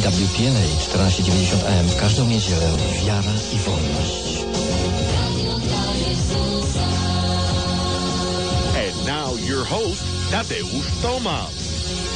EWTN 1490 AM w każdą niedzielę. Wiara i wolność. And now your host, Tadeusz Tomasz.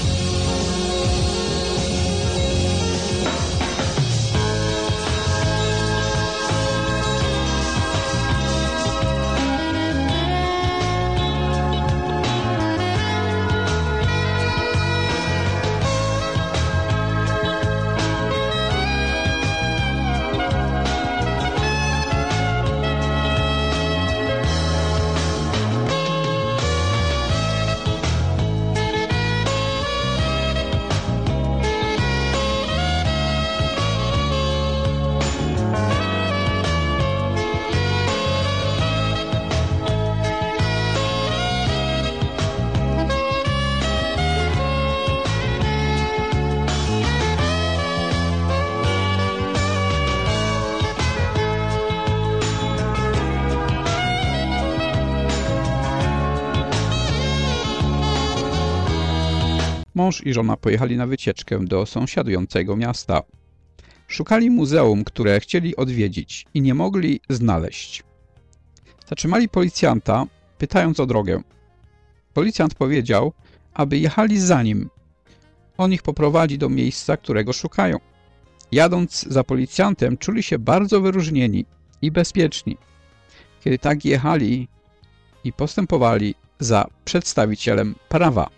Mąż i żona pojechali na wycieczkę do sąsiadującego miasta. Szukali muzeum, które chcieli odwiedzić i nie mogli znaleźć. Zatrzymali policjanta, pytając o drogę. Policjant powiedział, aby jechali za nim. On ich poprowadzi do miejsca, którego szukają. Jadąc za policjantem, czuli się bardzo wyróżnieni i bezpieczni. Kiedy tak jechali i postępowali za przedstawicielem prawa.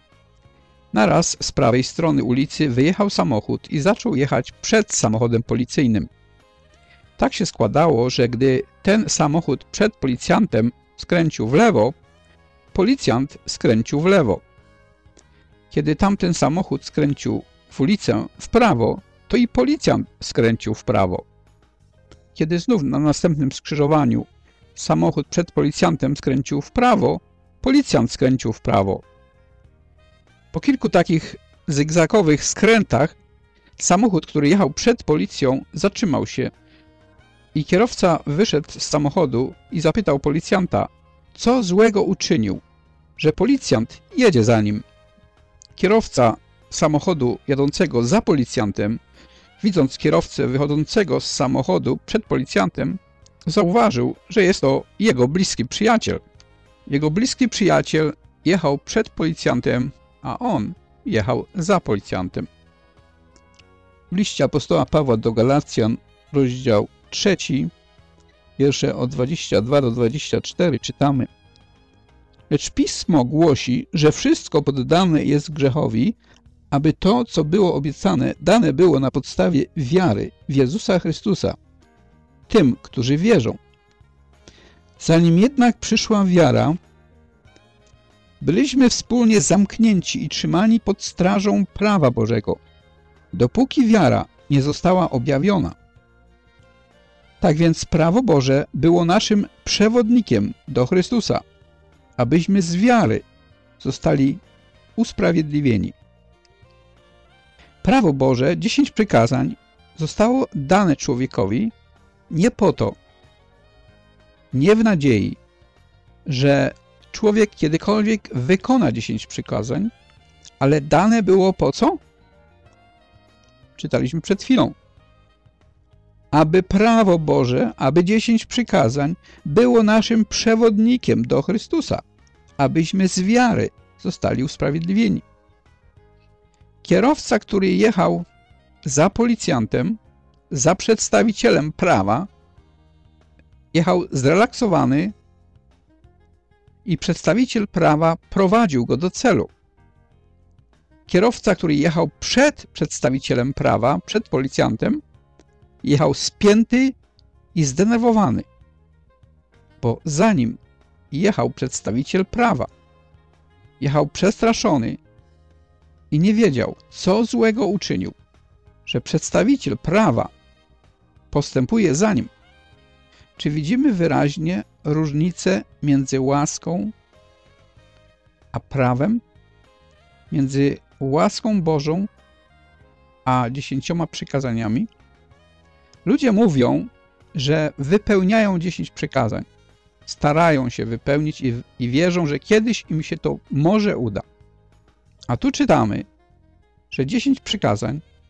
Naraz z prawej strony ulicy wyjechał samochód i zaczął jechać przed samochodem policyjnym. Tak się składało, że gdy ten samochód przed policjantem skręcił w lewo, policjant skręcił w lewo. Kiedy tamten samochód skręcił w ulicę w prawo, to i policjant skręcił w prawo. Kiedy znów na następnym skrzyżowaniu samochód przed policjantem skręcił w prawo, policjant skręcił w prawo. Po kilku takich zygzakowych skrętach samochód, który jechał przed policją, zatrzymał się i kierowca wyszedł z samochodu i zapytał policjanta, co złego uczynił, że policjant jedzie za nim. Kierowca samochodu jadącego za policjantem, widząc kierowcę wychodzącego z samochodu przed policjantem, zauważył, że jest to jego bliski przyjaciel. Jego bliski przyjaciel jechał przed policjantem, a on jechał za policjantem. W liście apostoła Pawła do Galacjan, rozdział 3, wiersze od 22 do 24 czytamy: Lecz Pismo głosi, że wszystko poddane jest grzechowi, aby to, co było obiecane, dane było na podstawie wiary w Jezusa Chrystusa, tym, którzy wierzą. Zanim jednak przyszła wiara, byliśmy wspólnie zamknięci i trzymani pod strażą prawa Bożego, dopóki wiara nie została objawiona. Tak więc prawo Boże było naszym przewodnikiem do Chrystusa, abyśmy z wiary zostali usprawiedliwieni. Prawo Boże, 10 przykazań, zostało dane człowiekowi nie po to, nie w nadziei, że człowiek kiedykolwiek wykona 10 przykazań, ale dane było po co? Czytaliśmy przed chwilą. Aby prawo Boże, aby 10 przykazań było naszym przewodnikiem do Chrystusa, abyśmy z wiary zostali usprawiedliwieni. Kierowca, który jechał za policjantem, za przedstawicielem prawa, jechał zrelaksowany i przedstawiciel prawa prowadził go do celu. Kierowca, który jechał przed przedstawicielem prawa, przed policjantem, jechał spięty i zdenerwowany, bo za nim jechał przedstawiciel prawa. Jechał przestraszony i nie wiedział, co złego uczynił, że przedstawiciel prawa postępuje za nim. Czy widzimy wyraźnie różnicę między łaską a prawem? Między łaską Bożą a 10 przykazaniami? Ludzie mówią, że wypełniają 10 przykazań. Starają się wypełnić i wierzą, że kiedyś im się to może uda. A tu czytamy, że 10 przykazań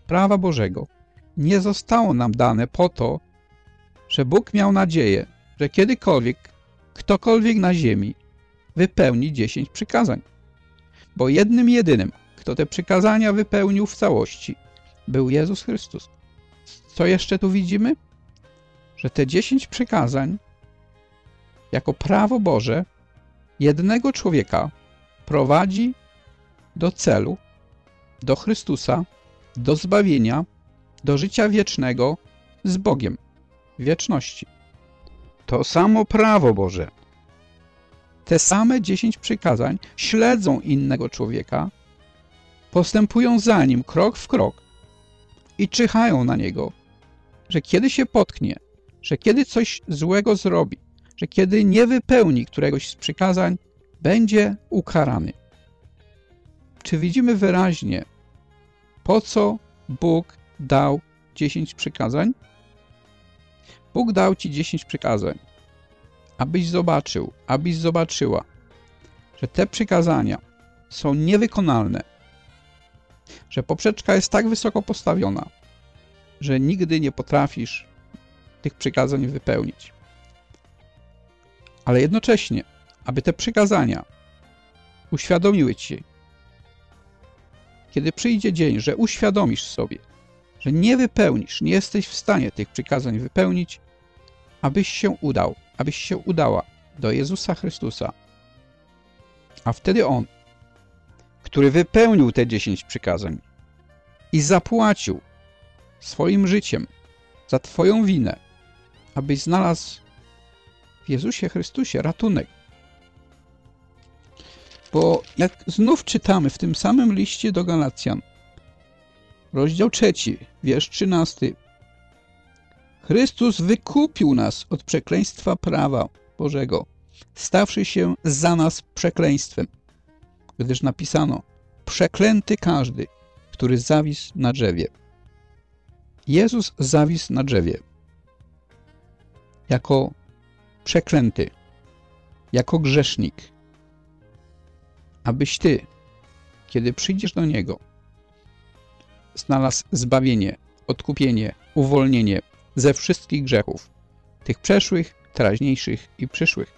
prawa Bożego nie zostało nam dane po to, że Bóg miał nadzieję, że kiedykolwiek, ktokolwiek na ziemi wypełni 10 przykazań. Bo jednym jedynym, kto te przykazania wypełnił w całości, był Jezus Chrystus. Co jeszcze tu widzimy? Że te 10 przykazań jako prawo Boże jednego człowieka prowadzi do celu, do Chrystusa, do zbawienia, do życia wiecznego z Bogiem w wieczności. To samo prawo Boże, te same 10 przykazań śledzą innego człowieka, postępują za nim krok w krok i czyhają na niego, że kiedy się potknie, że kiedy coś złego zrobi, że kiedy nie wypełni któregoś z przykazań, będzie ukarany. Czy widzimy wyraźnie, po co Bóg dał 10 przykazań? Bóg dał ci 10 przykazań, abyś zobaczył, abyś zobaczyła, że te przykazania są niewykonalne, że poprzeczka jest tak wysoko postawiona, że nigdy nie potrafisz tych przykazań wypełnić. Ale jednocześnie, aby te przykazania uświadomiły ci, kiedy przyjdzie dzień, że uświadomisz sobie, że nie wypełnisz, nie jesteś w stanie tych przykazań wypełnić, abyś się udał, abyś się udała do Jezusa Chrystusa. A wtedy On, który wypełnił te 10 przykazań i zapłacił swoim życiem za twoją winę, abyś znalazł w Jezusie Chrystusie ratunek. Bo jak znów czytamy w tym samym liście do Galacjan, rozdział 3, wiersz 13. Chrystus wykupił nas od przekleństwa prawa Bożego, stawszy się za nas przekleństwem, gdyż napisano: przeklęty każdy, który zawisł na drzewie. Jezus zawisł na drzewie jako przeklęty, jako grzesznik, abyś ty, kiedy przyjdziesz do Niego, znalazł zbawienie, odkupienie, uwolnienie ze wszystkich grzechów, tych przeszłych, teraźniejszych i przyszłych.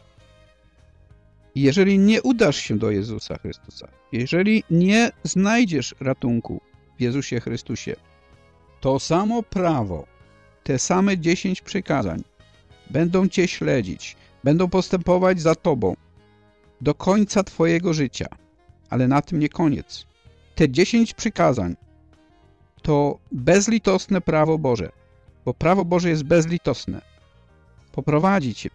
I jeżeli nie udasz się do Jezusa Chrystusa, jeżeli nie znajdziesz ratunku w Jezusie Chrystusie, to samo prawo, te same 10 przykazań będą cię śledzić, będą postępować za tobą do końca twojego życia. Ale na tym nie koniec. Te 10 przykazań to bezlitosne prawo Boże, bo prawo Boże jest bezlitosne. Poprowadzi cię,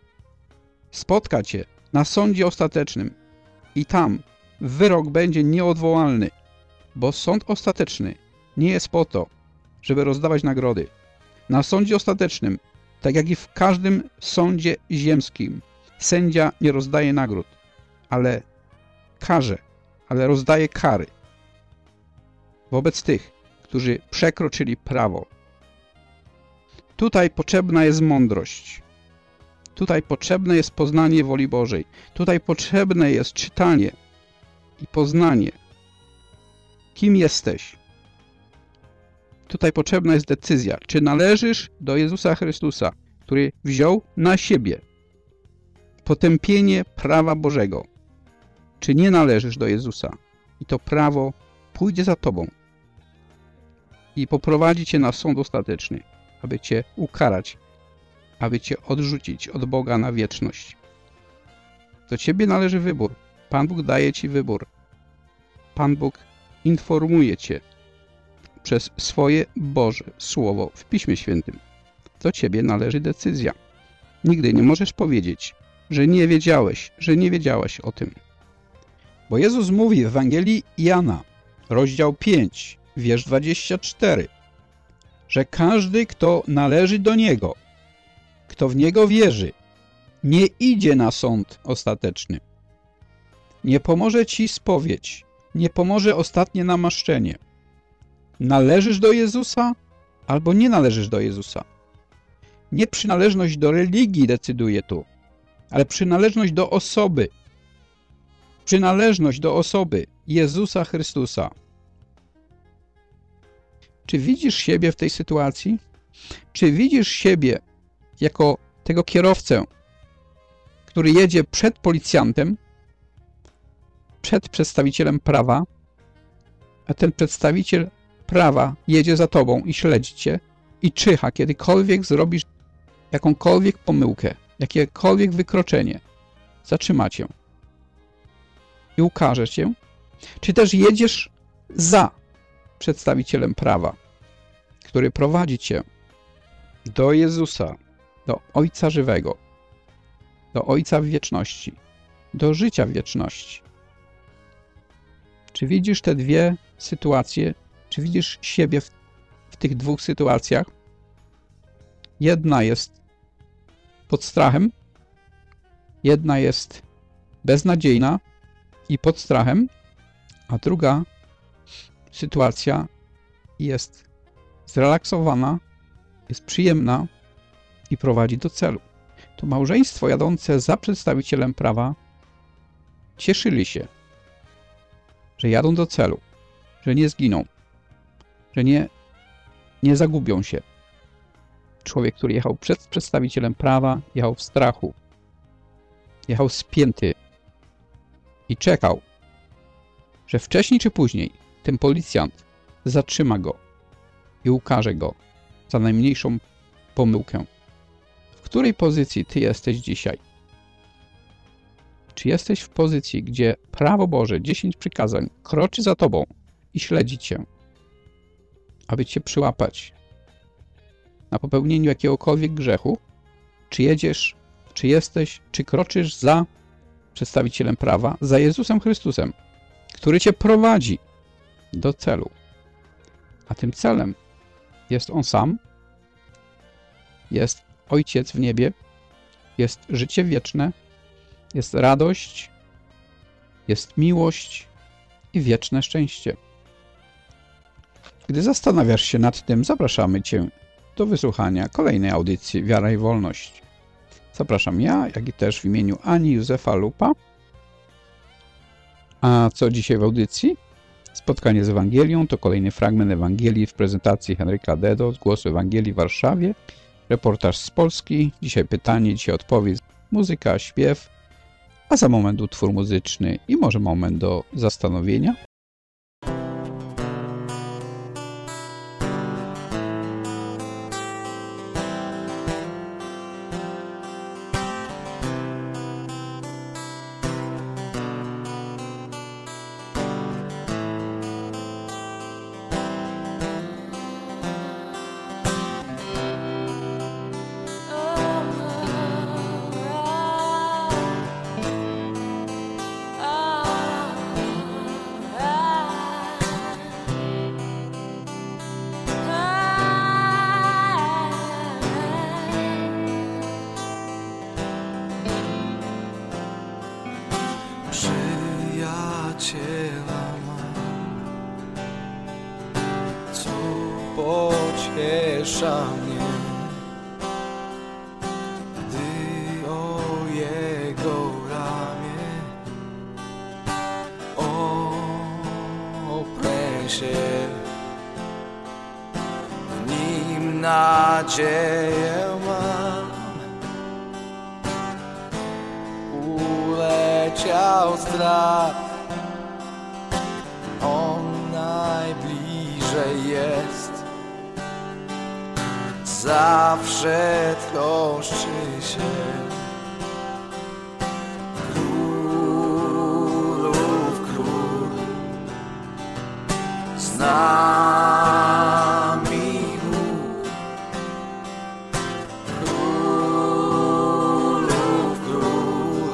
spotka cię na sądzie ostatecznym i tam wyrok będzie nieodwołalny, bo sąd ostateczny nie jest po to, żeby rozdawać nagrody. Na sądzie ostatecznym, tak jak i w każdym sądzie ziemskim, sędzia nie rozdaje nagród, ale karze, ale rozdaje kary wobec tych, którzy przekroczyli prawo. Tutaj potrzebna jest mądrość. Tutaj potrzebne jest poznanie woli Bożej. Tutaj potrzebne jest czytanie i poznanie, kim jesteś. Tutaj potrzebna jest decyzja, czy należysz do Jezusa Chrystusa, który wziął na siebie potępienie prawa Bożego, czy nie należysz do Jezusa i to prawo pójdzie za tobą i poprowadzi cię na sąd ostateczny, aby cię ukarać, aby cię odrzucić od Boga na wieczność. Do ciebie należy wybór. Pan Bóg daje ci wybór. Pan Bóg informuje cię przez swoje Boże Słowo w Piśmie Świętym. Do ciebie należy decyzja. Nigdy nie możesz powiedzieć, że nie wiedziałeś, że nie wiedziałaś o tym. Bo Jezus mówi w Ewangelii Jana, rozdział 5, wiersz 24, że każdy, kto należy do Niego, kto w Niego wierzy, nie idzie na sąd ostateczny. Nie pomoże ci spowiedź, nie pomoże ostatnie namaszczenie. Należysz do Jezusa albo nie należysz do Jezusa. Nie przynależność do religii decyduje tu, ale przynależność do osoby. Przynależność do osoby Jezusa Chrystusa. Czy widzisz siebie w tej sytuacji? Czy widzisz siebie jako tego kierowcę, który jedzie przed policjantem, przed przedstawicielem prawa, a ten przedstawiciel prawa jedzie za tobą i śledzi cię i czyha, kiedykolwiek zrobisz jakąkolwiek pomyłkę, jakiekolwiek wykroczenie, zatrzyma cię i ukaże cię? Czy też jedziesz za przedstawicielem prawa, który prowadzi cię do Jezusa, do Ojca żywego, do Ojca w wieczności, do życia w wieczności? Czy widzisz te dwie sytuacje? Czy widzisz siebie w tych dwóch sytuacjach? Jedna jest pod strachem, jedna jest beznadziejna i pod strachem, a druga sytuacja jest zrelaksowana, jest przyjemna i prowadzi do celu. To małżeństwo jadące za przedstawicielem prawa cieszyli się, że jadą do celu, że nie zginą, że nie zagubią się. Człowiek, który jechał przed przedstawicielem prawa, jechał w strachu, jechał spięty i czekał, że wcześniej czy później ten policjant zatrzyma go i ukarze go za najmniejszą pomyłkę. W której pozycji ty jesteś dzisiaj? Czy jesteś w pozycji, gdzie prawo Boże, 10 przykazań, kroczy za tobą i śledzi cię, aby cię przyłapać na popełnieniu jakiegokolwiek grzechu? Czy jedziesz, czy jesteś, czy kroczysz za przedstawicielem prawa, za Jezusem Chrystusem, który cię prowadzi do celu? A tym celem jest On sam, jest Ojciec w niebie, jest życie wieczne, jest radość, jest miłość i wieczne szczęście. Gdy zastanawiasz się nad tym, zapraszamy Cię do wysłuchania kolejnej audycji Wiara i Wolność. Zapraszam ja, jak i też w imieniu Ani Józefa Lupa. A co dzisiaj w audycji? Spotkanie z Ewangelią to kolejny fragment Ewangelii w prezentacji Henryka Dedo z Głosu Ewangelii w Warszawie. Reportaż z Polski. Dzisiaj pytanie, dzisiaj odpowiedź. Muzyka, śpiew, a za moment utwór muzyczny i może moment do zastanowienia. Pociesza mnie, gdy o jego ramię oprę się, w nim nadzieję mam. Uleciał strach, on najbliżej jest. Zawsze troszczy się królów król, z nami Bóg. Królów król,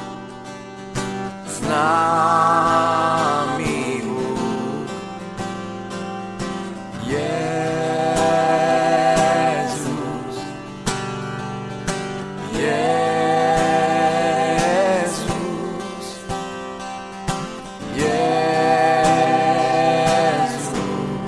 z nami Bóg. Jezus,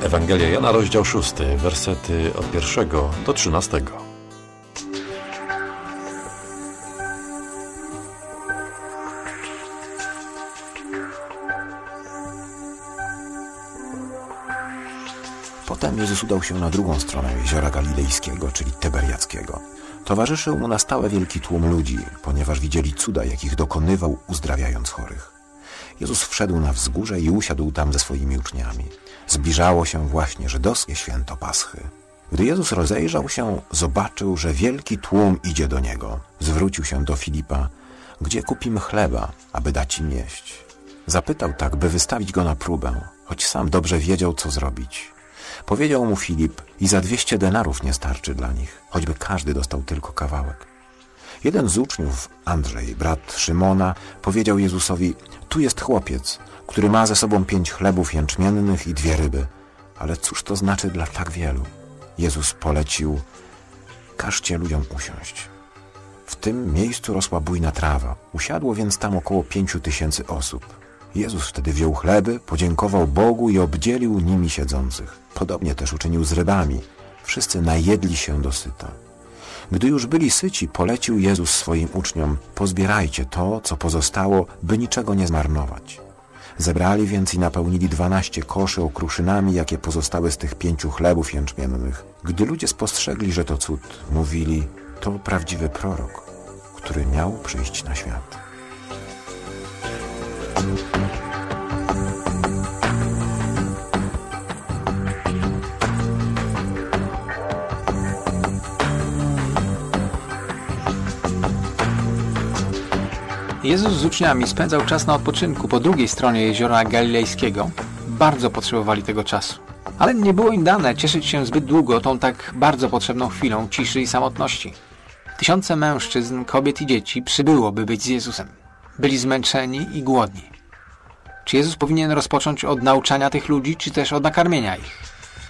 Ewangelia Jana, rozdział 6, wersety od 1 do 13. Potem Jezus udał się na drugą stronę jeziora Galilejskiego, czyli Tyberiackiego. Towarzyszył mu na stałe wielki tłum ludzi, ponieważ widzieli cuda, jakich dokonywał, uzdrawiając chorych. Jezus wszedł na wzgórze i usiadł tam ze swoimi uczniami. Zbliżało się właśnie żydowskie święto Paschy. Gdy Jezus rozejrzał się, zobaczył, że wielki tłum idzie do Niego. Zwrócił się do Filipa: gdzie kupimy chleba, aby dać im jeść? Zapytał tak, by wystawić go na próbę, choć sam dobrze wiedział, co zrobić. Powiedział mu Filip: i za 200 denarów nie starczy dla nich, choćby każdy dostał tylko kawałek. Jeden z uczniów, Andrzej, brat Szymona, powiedział Jezusowi: tu jest chłopiec, który ma ze sobą 5 chlebów jęczmiennych i 2 ryby. Ale cóż to znaczy dla tak wielu? Jezus polecił: każcie ludziom usiąść. W tym miejscu rosła bujna trawa. Usiadło więc tam około 5000 osób. Jezus wtedy wziął chleby, podziękował Bogu i obdzielił nimi siedzących. Podobnie też uczynił z rybami. Wszyscy najedli się dosyta. Gdy już byli syci, polecił Jezus swoim uczniom: pozbierajcie to, co pozostało, by niczego nie zmarnować. Zebrali więc i napełnili 12 koszy okruszynami, jakie pozostały z tych 5 chlebów jęczmiennych. Gdy ludzie spostrzegli, że to cud, mówili: to prawdziwy prorok, który miał przyjść na świat. Jezus z uczniami spędzał czas na odpoczynku po drugiej stronie jeziora Galilejskiego. Bardzo potrzebowali tego czasu. Ale nie było im dane cieszyć się zbyt długo tą tak bardzo potrzebną chwilą ciszy i samotności. Tysiące mężczyzn, kobiet i dzieci przybyło, by być z Jezusem. Byli zmęczeni i głodni. Czy Jezus powinien rozpocząć od nauczania tych ludzi, czy też od nakarmienia ich?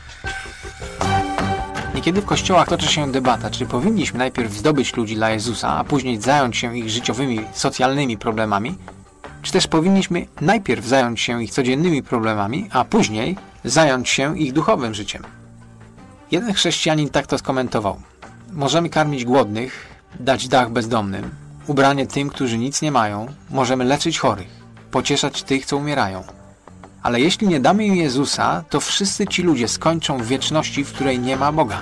Niekiedy w kościołach toczy się debata, czy powinniśmy najpierw zdobyć ludzi dla Jezusa, a później zająć się ich życiowymi, socjalnymi problemami, czy też powinniśmy najpierw zająć się ich codziennymi problemami, a później zająć się ich duchowym życiem. Jeden chrześcijanin tak to skomentował: możemy karmić głodnych, dać dach bezdomnym, ubranie tym, którzy nic nie mają, możemy leczyć chorych, pocieszać tych, co umierają. Ale jeśli nie damy im Jezusa, to wszyscy ci ludzie skończą w wieczności, w której nie ma Boga.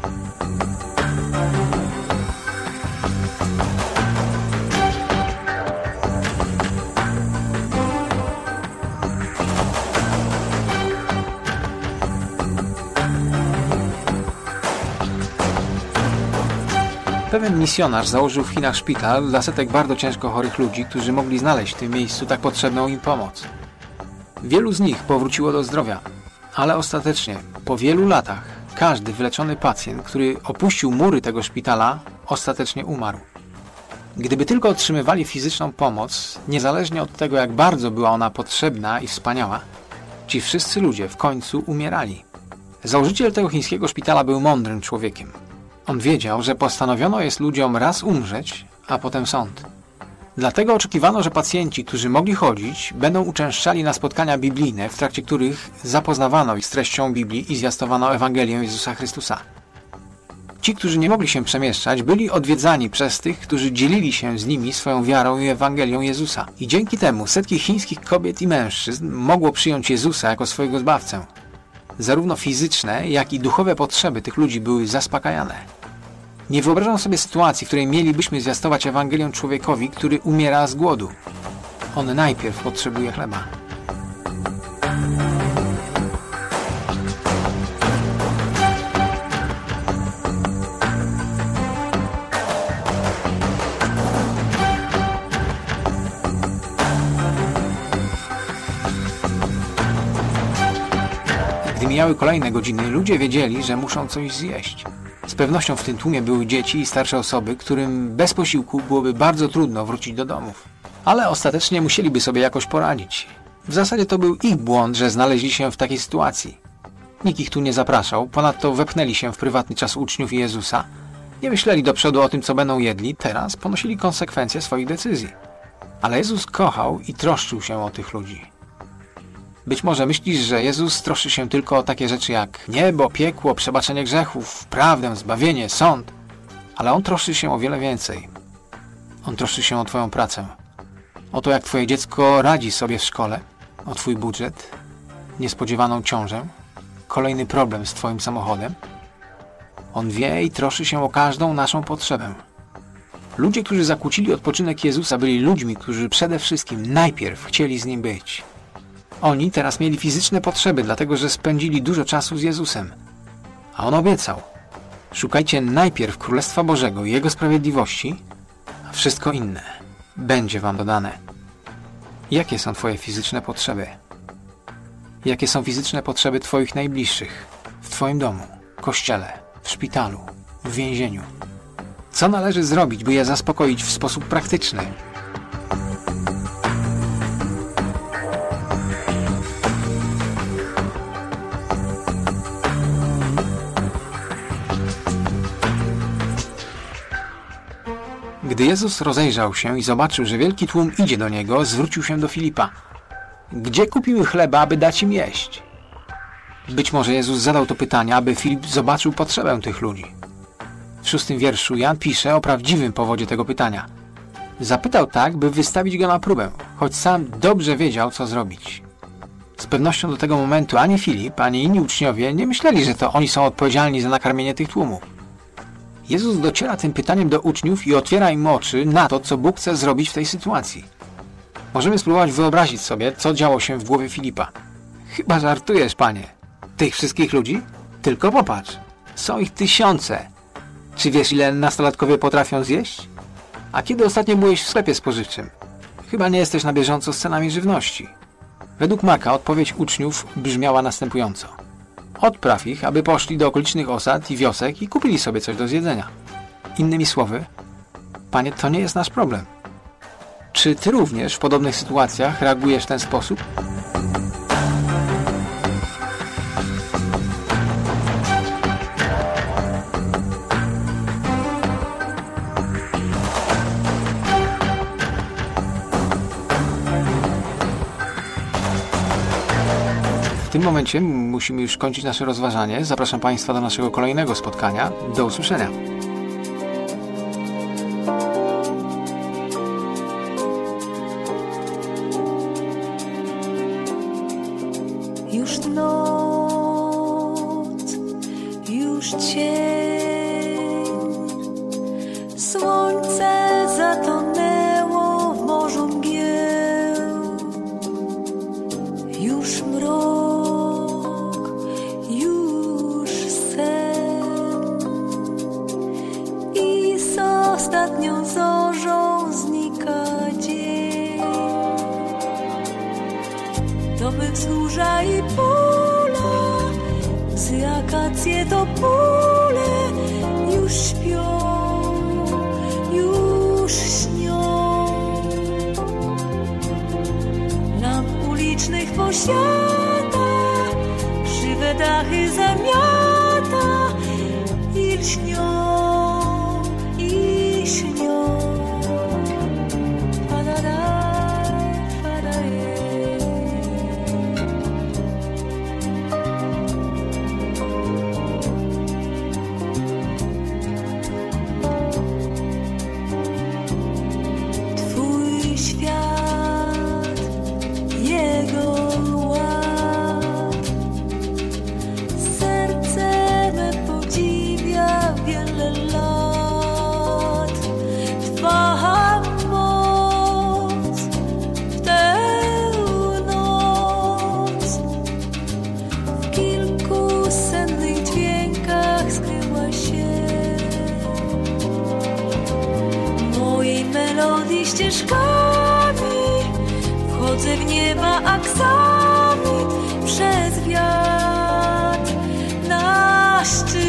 Pewien misjonarz założył w Chinach szpital dla setek bardzo ciężko chorych ludzi, którzy mogli znaleźć w tym miejscu tak potrzebną im pomoc. Wielu z nich powróciło do zdrowia, ale ostatecznie, po wielu latach, każdy wyleczony pacjent, który opuścił mury tego szpitala, ostatecznie umarł. Gdyby tylko otrzymywali fizyczną pomoc, niezależnie od tego, jak bardzo była ona potrzebna i wspaniała, ci wszyscy ludzie w końcu umierali. Założyciel tego chińskiego szpitala był mądrym człowiekiem. On wiedział, że postanowiono jest ludziom raz umrzeć, a potem sąd. Dlatego oczekiwano, że pacjenci, którzy mogli chodzić, będą uczęszczali na spotkania biblijne, w trakcie których zapoznawano ich z treścią Biblii i zwiastowano Ewangelię Jezusa Chrystusa. Ci, którzy nie mogli się przemieszczać, byli odwiedzani przez tych, którzy dzielili się z nimi swoją wiarą i Ewangelią Jezusa. I dzięki temu setki chińskich kobiet i mężczyzn mogło przyjąć Jezusa jako swojego Zbawcę. Zarówno fizyczne, jak i duchowe potrzeby tych ludzi były zaspokajane. Nie wyobrażam sobie sytuacji, w której mielibyśmy zwiastować Ewangelię człowiekowi, który umiera z głodu. On najpierw potrzebuje chleba. Gdy mijały kolejne godziny, ludzie wiedzieli, że muszą coś zjeść. Z pewnością w tym tłumie były dzieci i starsze osoby, którym bez posiłku byłoby bardzo trudno wrócić do domów. Ale ostatecznie musieliby sobie jakoś poradzić. W zasadzie to był ich błąd, że znaleźli się w takiej sytuacji. Nikt ich tu nie zapraszał, ponadto wepchnęli się w prywatny czas uczniów i Jezusa. Nie myśleli do przodu o tym, co będą jedli, teraz ponosili konsekwencje swoich decyzji. Ale Jezus kochał i troszczył się o tych ludzi. Być może myślisz, że Jezus troszczy się tylko o takie rzeczy jak niebo, piekło, przebaczenie grzechów, prawdę, zbawienie, sąd. Ale On troszczy się o wiele więcej. On troszczy się o twoją pracę. O to, jak twoje dziecko radzi sobie w szkole, o twój budżet, niespodziewaną ciążę, kolejny problem z twoim samochodem. On wie i troszczy się o każdą naszą potrzebę. Ludzie, którzy zakłócili odpoczynek Jezusa, byli ludźmi, którzy przede wszystkim najpierw chcieli z Nim być. Oni teraz mieli fizyczne potrzeby, dlatego że spędzili dużo czasu z Jezusem. A On obiecał: szukajcie najpierw Królestwa Bożego i Jego sprawiedliwości, a wszystko inne będzie wam dodane. Jakie są twoje fizyczne potrzeby? Jakie są fizyczne potrzeby twoich najbliższych? W twoim domu, kościele, w szpitalu, w więzieniu? Co należy zrobić, by je zaspokoić w sposób praktyczny? Gdy Jezus rozejrzał się i zobaczył, że wielki tłum idzie do Niego, zwrócił się do Filipa. Gdzie kupimy chleba, aby dać im jeść? Być może Jezus zadał to pytanie, aby Filip zobaczył potrzebę tych ludzi. W 6 wierszu Jan pisze o prawdziwym powodzie tego pytania. Zapytał tak, by wystawić go na próbę, choć sam dobrze wiedział, co zrobić. Z pewnością do tego momentu ani Filip, ani inni uczniowie nie myśleli, że to oni są odpowiedzialni za nakarmienie tych tłumów. Jezus dociera tym pytaniem do uczniów i otwiera im oczy na to, co Bóg chce zrobić w tej sytuacji. Możemy spróbować wyobrazić sobie, co działo się w głowie Filipa. Chyba żartujesz, Panie. Tych wszystkich ludzi? Tylko popatrz. Są ich tysiące. Czy wiesz, ile nastolatkowie potrafią zjeść? A kiedy ostatnio byłeś w sklepie spożywczym? Chyba nie jesteś na bieżąco z cenami żywności. Według Marka odpowiedź uczniów brzmiała następująco. Odpraw ich, aby poszli do okolicznych osad i wiosek i kupili sobie coś do zjedzenia. Innymi słowy, Panie, to nie jest nasz problem. Czy Ty również w podobnych sytuacjach reagujesz w ten sposób? W tym momencie musimy już kończyć nasze rozważanie. Zapraszam Państwa do naszego kolejnego spotkania. Do usłyszenia. Już noc, już cień, słońce zatonęło w morzu mgieł, już mrok, już sen i z ostatnią zorzą znika dzień. Domy wzgórza i pola, psy, akacje to pole już śpią, już śnią. Lamp ulicznych posiada, krzywe dachy zamiata i lśnią, i śnią. Ścieżkami wchodzę w nieba aksamit przez wiatr na szczyt.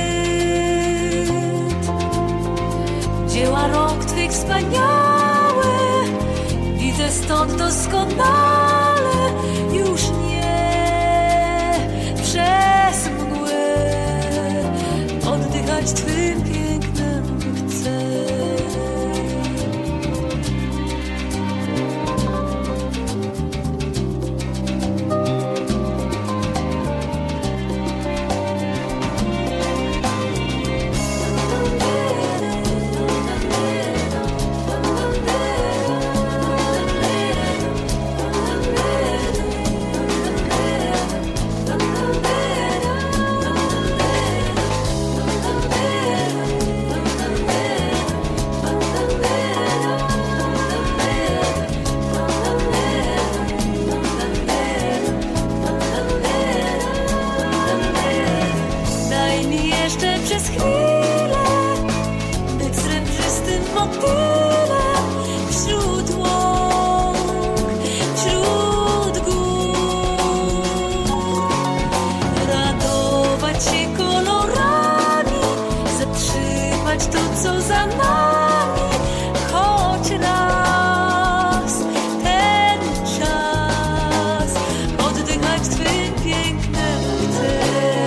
Dzieła rąk Twych wspaniałe widzę stąd doskonale, już nie przez mgłę oddychać Twym pięknem chcę. to, co za nami, choć raz ten czas oddychać Twym pięknem chcę.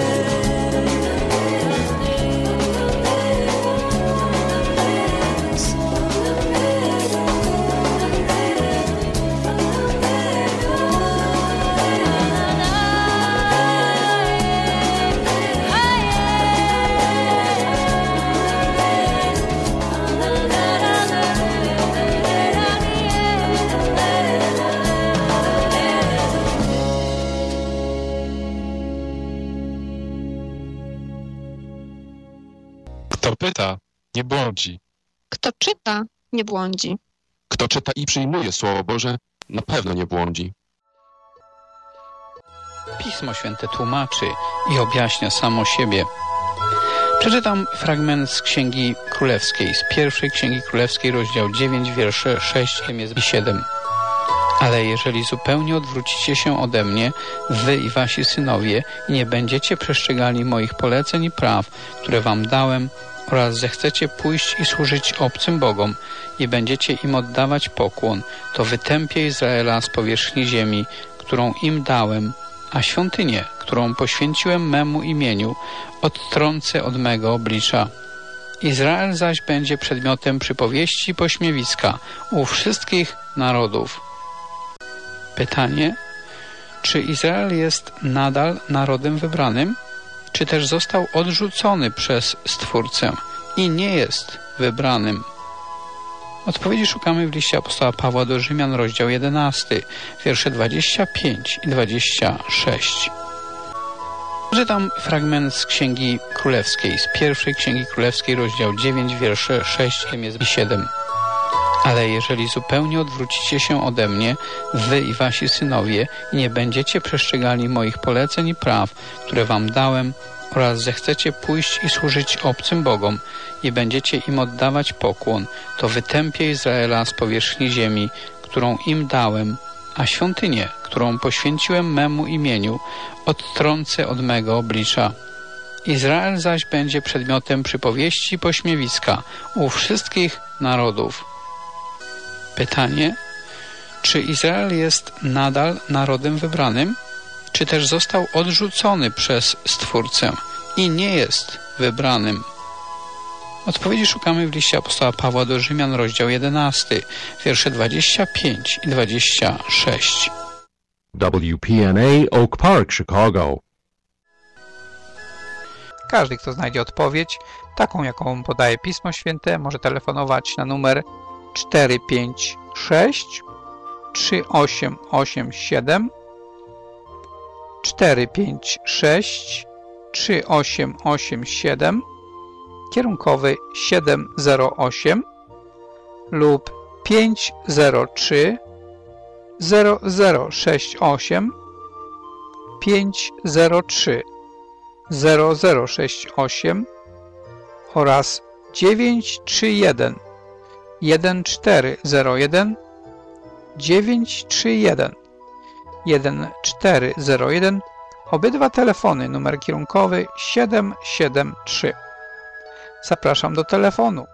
Kto pyta, nie błądzi. Kto czyta, nie błądzi. Kto czyta i przyjmuje Słowo Boże, na pewno nie błądzi. Pismo Święte tłumaczy i objaśnia samo siebie. Przeczytam fragment z Księgi Królewskiej, z pierwszej Księgi Królewskiej, rozdział 9, wiersze 6 i 7. Ale jeżeli zupełnie odwrócicie się ode mnie, wy i wasi synowie, i nie będziecie przestrzegali moich poleceń i praw, które wam dałem, oraz zechcecie pójść i służyć obcym bogom, i będziecie im oddawać pokłon, to wytępię Izraela z powierzchni ziemi, którą im dałem, a świątynię, którą poświęciłem memu imieniu, odtrącę od mego oblicza. Izrael zaś będzie przedmiotem przypowieści i pośmiewiska u wszystkich narodów. Pytanie, czy Izrael jest nadal narodem wybranym, czy też został odrzucony przez Stwórcę i nie jest wybranym? Odpowiedzi szukamy w liście apostoła Pawła do Rzymian, rozdział 11, wiersze 25 i 26. Czytam fragment z Księgi Królewskiej, z pierwszej Księgi Królewskiej, rozdział 9, wiersze 6 i 7. Ale jeżeli zupełnie odwrócicie się ode mnie, wy i wasi synowie, i nie będziecie przestrzegali moich poleceń i praw, które wam dałem, oraz zechcecie pójść i służyć obcym bogom, i będziecie im oddawać pokłon, to wytępię Izraela z powierzchni ziemi, którą im dałem, a świątynię, którą poświęciłem memu imieniu, odtrącę od mego oblicza. Izrael zaś będzie przedmiotem przypowieści i pośmiewiska u wszystkich narodów. Pytanie, czy Izrael jest nadal narodem wybranym, czy też został odrzucony przez Stwórcę i nie jest wybranym? Odpowiedzi szukamy w liście apostoła Pawła do Rzymian, rozdział 11, wiersze 25 i 26. WPNA Oak Park, Chicago. Każdy, kto znajdzie odpowiedź, taką jaką podaje Pismo Święte, może telefonować na numer 456 3887 456 3887 kierunkowy 708 lub 503 0068 503 0068 oraz 931 1401 931 1401. Obydwa telefony, numer kierunkowy 773. Zapraszam do telefonu.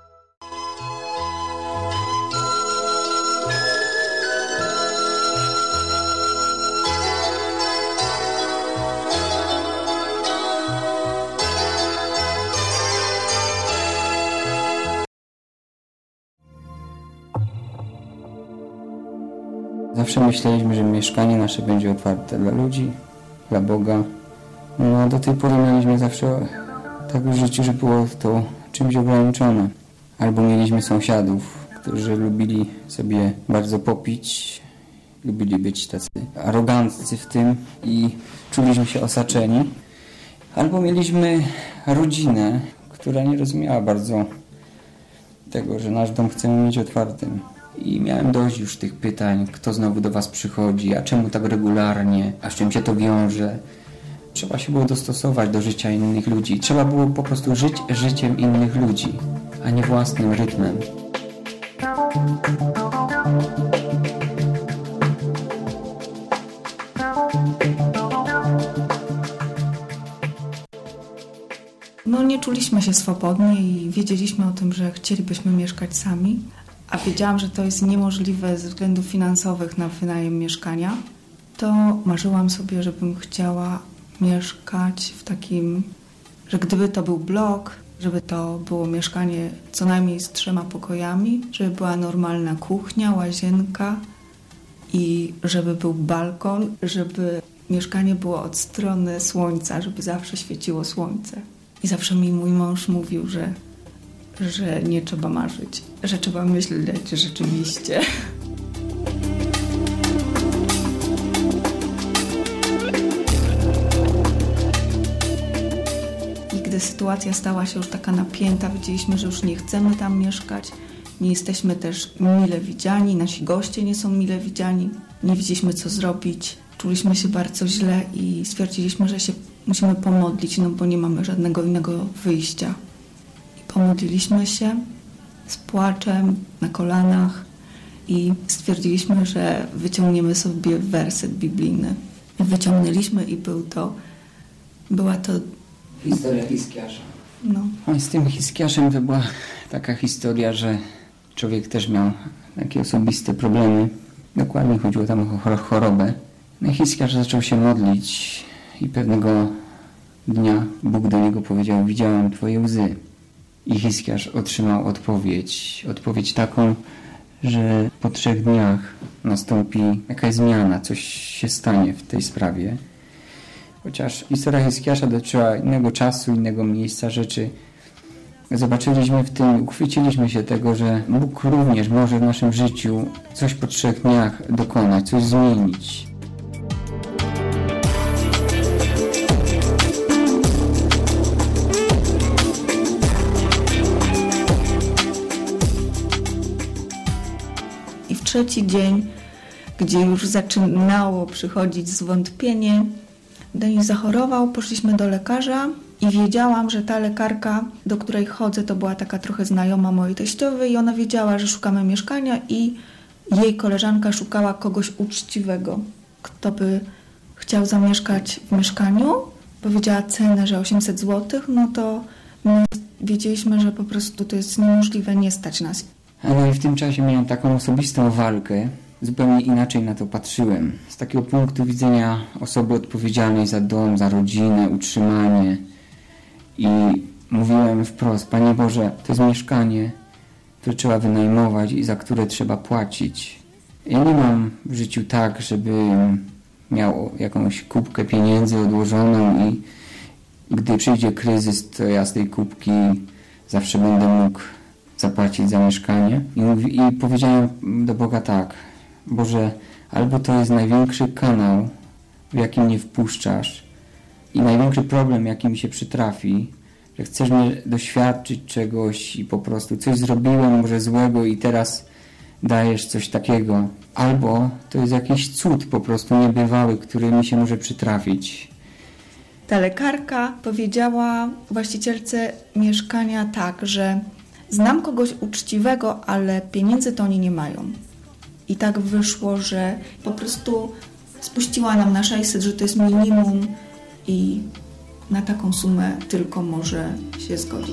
Zawsze myśleliśmy, że mieszkanie nasze będzie otwarte dla ludzi, dla Boga. No do tej pory mieliśmy zawsze tak w życiu, że było to czymś ograniczone. Albo mieliśmy sąsiadów, którzy lubili sobie bardzo popić, lubili być tacy aroganccy w tym i czuliśmy się osaczeni. Albo mieliśmy rodzinę, która nie rozumiała bardzo tego, że nasz dom chcemy mieć otwartym. I miałem dość już tych pytań, kto znowu do was przychodzi, a czemu tak regularnie, a z czym się to wiąże. Trzeba się było dostosować do życia innych ludzi. Trzeba było po prostu żyć życiem innych ludzi, a nie własnym rytmem. No nie czuliśmy się swobodnie i wiedzieliśmy o tym, że chcielibyśmy mieszkać sami, a wiedziałam, że to jest niemożliwe ze względów finansowych na wynajem mieszkania, to marzyłam sobie, żebym chciała mieszkać w takim, że gdyby to był blok, żeby to było mieszkanie co najmniej z 3 pokojami, żeby była normalna kuchnia, łazienka i żeby był balkon, żeby mieszkanie było od strony słońca, żeby zawsze świeciło słońce. I zawsze mi mój mąż mówił, że nie trzeba marzyć, że trzeba myśleć rzeczywiście. I gdy sytuacja stała się już taka napięta, wiedzieliśmy, że już nie chcemy tam mieszkać, nie jesteśmy też mile widziani, nasi goście nie są mile widziani, nie wiedzieliśmy co zrobić, czuliśmy się bardzo źle i stwierdziliśmy, że się musimy pomodlić, no bo nie mamy żadnego innego wyjścia. I pomodliliśmy się z płaczem, na kolanach i stwierdziliśmy, że wyciągniemy sobie werset biblijny. I wyciągnęliśmy i była to historia Hiskiasza. No. Z tym Hiskiaszem to była taka historia, że człowiek też miał takie osobiste problemy. Dokładnie chodziło tam o chorobę. No i Hiskiasz zaczął się modlić i pewnego dnia Bóg do niego powiedział: widziałem twoje łzy. I Hiskiasz otrzymał odpowiedź taką, że po 3 dniach nastąpi jakaś zmiana, coś się stanie w tej sprawie. Chociaż historia Hiskiasza dotyczyła innego czasu, innego miejsca, rzeczy, zobaczyliśmy w tym, uchwyciliśmy się tego, że Bóg również może w naszym życiu coś po 3 dniach dokonać, coś zmienić. I w 3. dzień, gdzie już zaczynało przychodzić zwątpienie, Denis zachorował, poszliśmy do lekarza i wiedziałam, że ta lekarka, do której chodzę, to była taka trochę znajoma mojej teściowej i ona wiedziała, że szukamy mieszkania i jej koleżanka szukała kogoś uczciwego, kto by chciał zamieszkać w mieszkaniu. Powiedziała cenę, że 800 zł, no to my wiedzieliśmy, że po prostu to jest niemożliwe, nie stać nas. No i w tym czasie miałem taką osobistą walkę. Zupełnie inaczej na to patrzyłem. Z takiego punktu widzenia osoby odpowiedzialnej za dom, za rodzinę, utrzymanie. I mówiłem wprost: Panie Boże, to jest mieszkanie, które trzeba wynajmować i za które trzeba płacić. Ja nie mam w życiu tak, żebym miał jakąś kubkę pieniędzy odłożoną i gdy przyjdzie kryzys, to ja z tej kubki zawsze będę mógł zapłacić za mieszkanie. I powiedziałem do Boga tak: Boże, albo to jest największy kanał, w jakim mnie wpuszczasz i największy problem, jaki mi się przytrafi, że chcesz mnie doświadczyć czegoś i po prostu coś zrobiłem może złego i teraz dajesz coś takiego. Albo to jest jakiś cud po prostu niebywały, który mi się może przytrafić. Ta lekarka powiedziała właścicielce mieszkania tak, że znam kogoś uczciwego, ale pieniędzy to oni nie mają. I tak wyszło, że po prostu spuściła nam na 600, że to jest minimum i na taką sumę tylko może się zgodzić.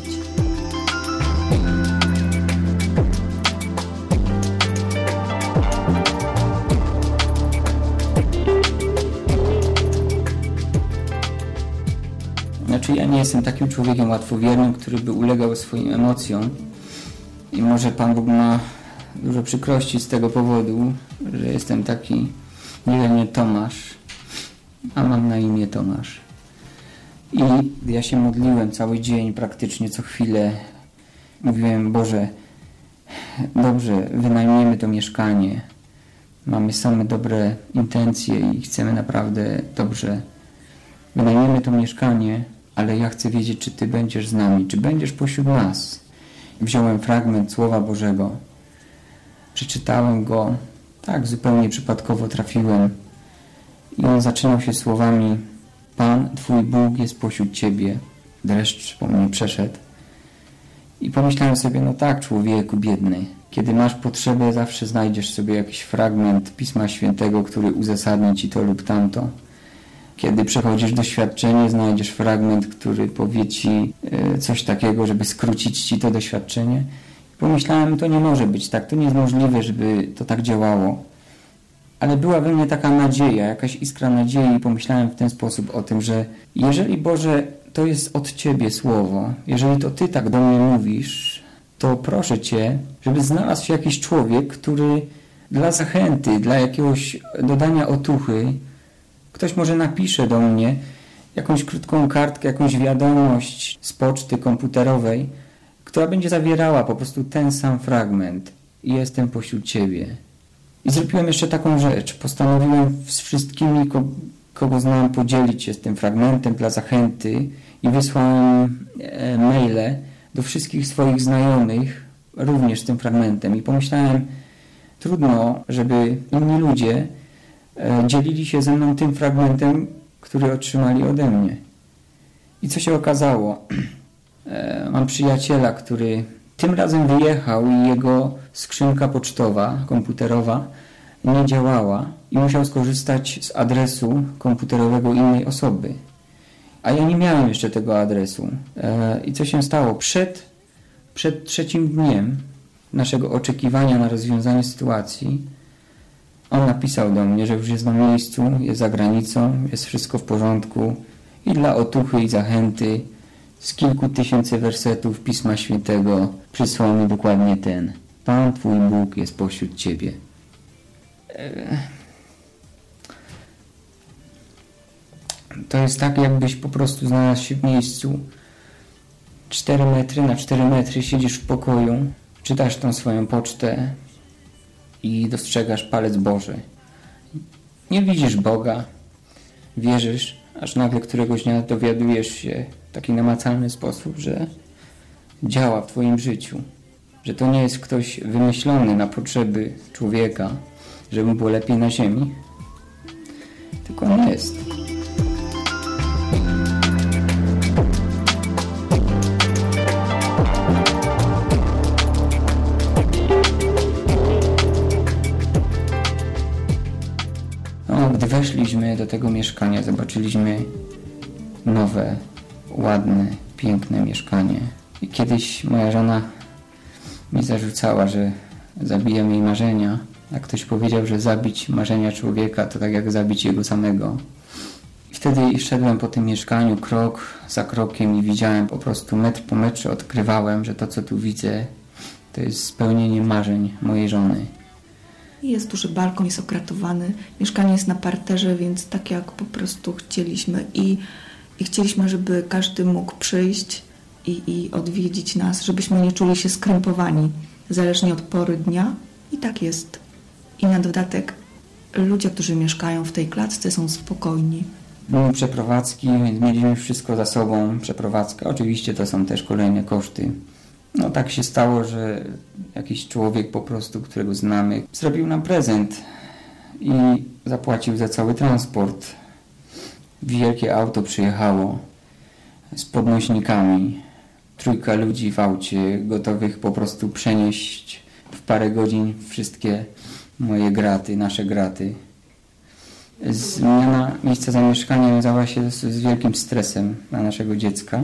Znaczy ja nie jestem takim człowiekiem łatwowiernym, który by ulegał swoim emocjom i może Pan Bóg ma dużo przykrości z tego powodu, że jestem taki niewierny Tomasz, a mam na imię Tomasz. I ja się modliłem cały dzień, praktycznie co chwilę. Mówiłem: Boże, dobrze, wynajmiemy to mieszkanie. Mamy same dobre intencje i chcemy naprawdę dobrze. Wynajmiemy to mieszkanie, ale ja chcę wiedzieć, czy Ty będziesz z nami, czy będziesz pośród nas. Wziąłem fragment Słowa Bożego, przeczytałem go, tak zupełnie przypadkowo trafiłem i on zaczynał się słowami: Pan, Twój Bóg jest pośród Ciebie. Dreszcz po mnie przeszedł i pomyślałem sobie: no tak, człowieku biedny, kiedy masz potrzebę, zawsze znajdziesz sobie jakiś fragment Pisma Świętego, który uzasadni Ci to lub tamto. Kiedy przechodzisz doświadczenie, znajdziesz fragment, który powie ci coś takiego, żeby skrócić ci to doświadczenie. Pomyślałem, to nie może być tak, to nie jest możliwe, żeby to tak działało. Ale była we mnie taka nadzieja, jakaś iskra nadziei i pomyślałem w ten sposób o tym, że jeżeli Boże, to jest od Ciebie słowo, jeżeli to Ty tak do mnie mówisz, to proszę Cię, żeby znalazł się jakiś człowiek, który dla zachęty, dla jakiegoś dodania otuchy, ktoś może napisze do mnie jakąś krótką kartkę, jakąś wiadomość z poczty komputerowej, która będzie zawierała po prostu ten sam fragment. Jestem pośród Ciebie. I zrobiłem jeszcze taką rzecz. Postanowiłem z wszystkimi, kogo znam, podzielić się z tym fragmentem dla zachęty i wysłałem maile do wszystkich swoich znajomych również z tym fragmentem. I pomyślałem, trudno, żeby inni ludzie dzielili się ze mną tym fragmentem, który otrzymali ode mnie. I co się okazało? Mam przyjaciela, który tym razem wyjechał i jego skrzynka pocztowa, komputerowa nie działała i musiał skorzystać z adresu komputerowego innej osoby. A ja nie miałem jeszcze tego adresu. I co się stało? Przed trzecim dniem naszego oczekiwania na rozwiązanie sytuacji on napisał do mnie, że już jest na miejscu, jest za granicą, jest wszystko w porządku i dla otuchy i zachęty z kilku tysięcy wersetów Pisma Świętego przysłał mi dokładnie ten. Pan Twój Bóg jest pośród Ciebie. To jest tak, jakbyś po prostu znalazł się w miejscu 4 metry na 4 metry, siedzisz w pokoju, czytasz tą swoją pocztę i dostrzegasz palec Boży. Nie widzisz Boga, wierzysz, aż nagle któregoś dnia dowiadujesz się w taki namacalny sposób, że działa w Twoim życiu, że to nie jest ktoś wymyślony na potrzeby człowieka, żeby mu było lepiej na ziemi, tylko on jest. Gdy weszliśmy do tego mieszkania, zobaczyliśmy nowe, ładne, piękne mieszkanie. I kiedyś moja żona mi zarzucała, że zabijam jej marzenia. A ktoś powiedział, że zabić marzenia człowieka to tak jak zabić jego samego. I wtedy szedłem po tym mieszkaniu krok za krokiem i widziałem po prostu metr po metrze, odkrywałem, że to co tu widzę to jest spełnienie marzeń mojej żony. Jest duży balkon, jest okratowany, mieszkanie jest na parterze, więc tak jak po prostu chcieliśmy i chcieliśmy, żeby każdy mógł przyjść i odwiedzić nas, żebyśmy nie czuli się skrępowani, zależnie od pory dnia. I tak jest. I na dodatek ludzie, którzy mieszkają w tej klatce, są spokojni. Były przeprowadzki, więc mieliśmy wszystko za sobą, przeprowadzkę. Oczywiście to są też kolejne koszty. No tak się stało, że jakiś człowiek po prostu, którego znamy, zrobił nam prezent i zapłacił za cały transport. Wielkie auto przyjechało z podnośnikami. 3 ludzi w aucie, gotowych po prostu przenieść w parę godzin wszystkie moje graty, nasze graty. Zmiana miejsca zamieszkania wiązała się z wielkim stresem dla naszego dziecka.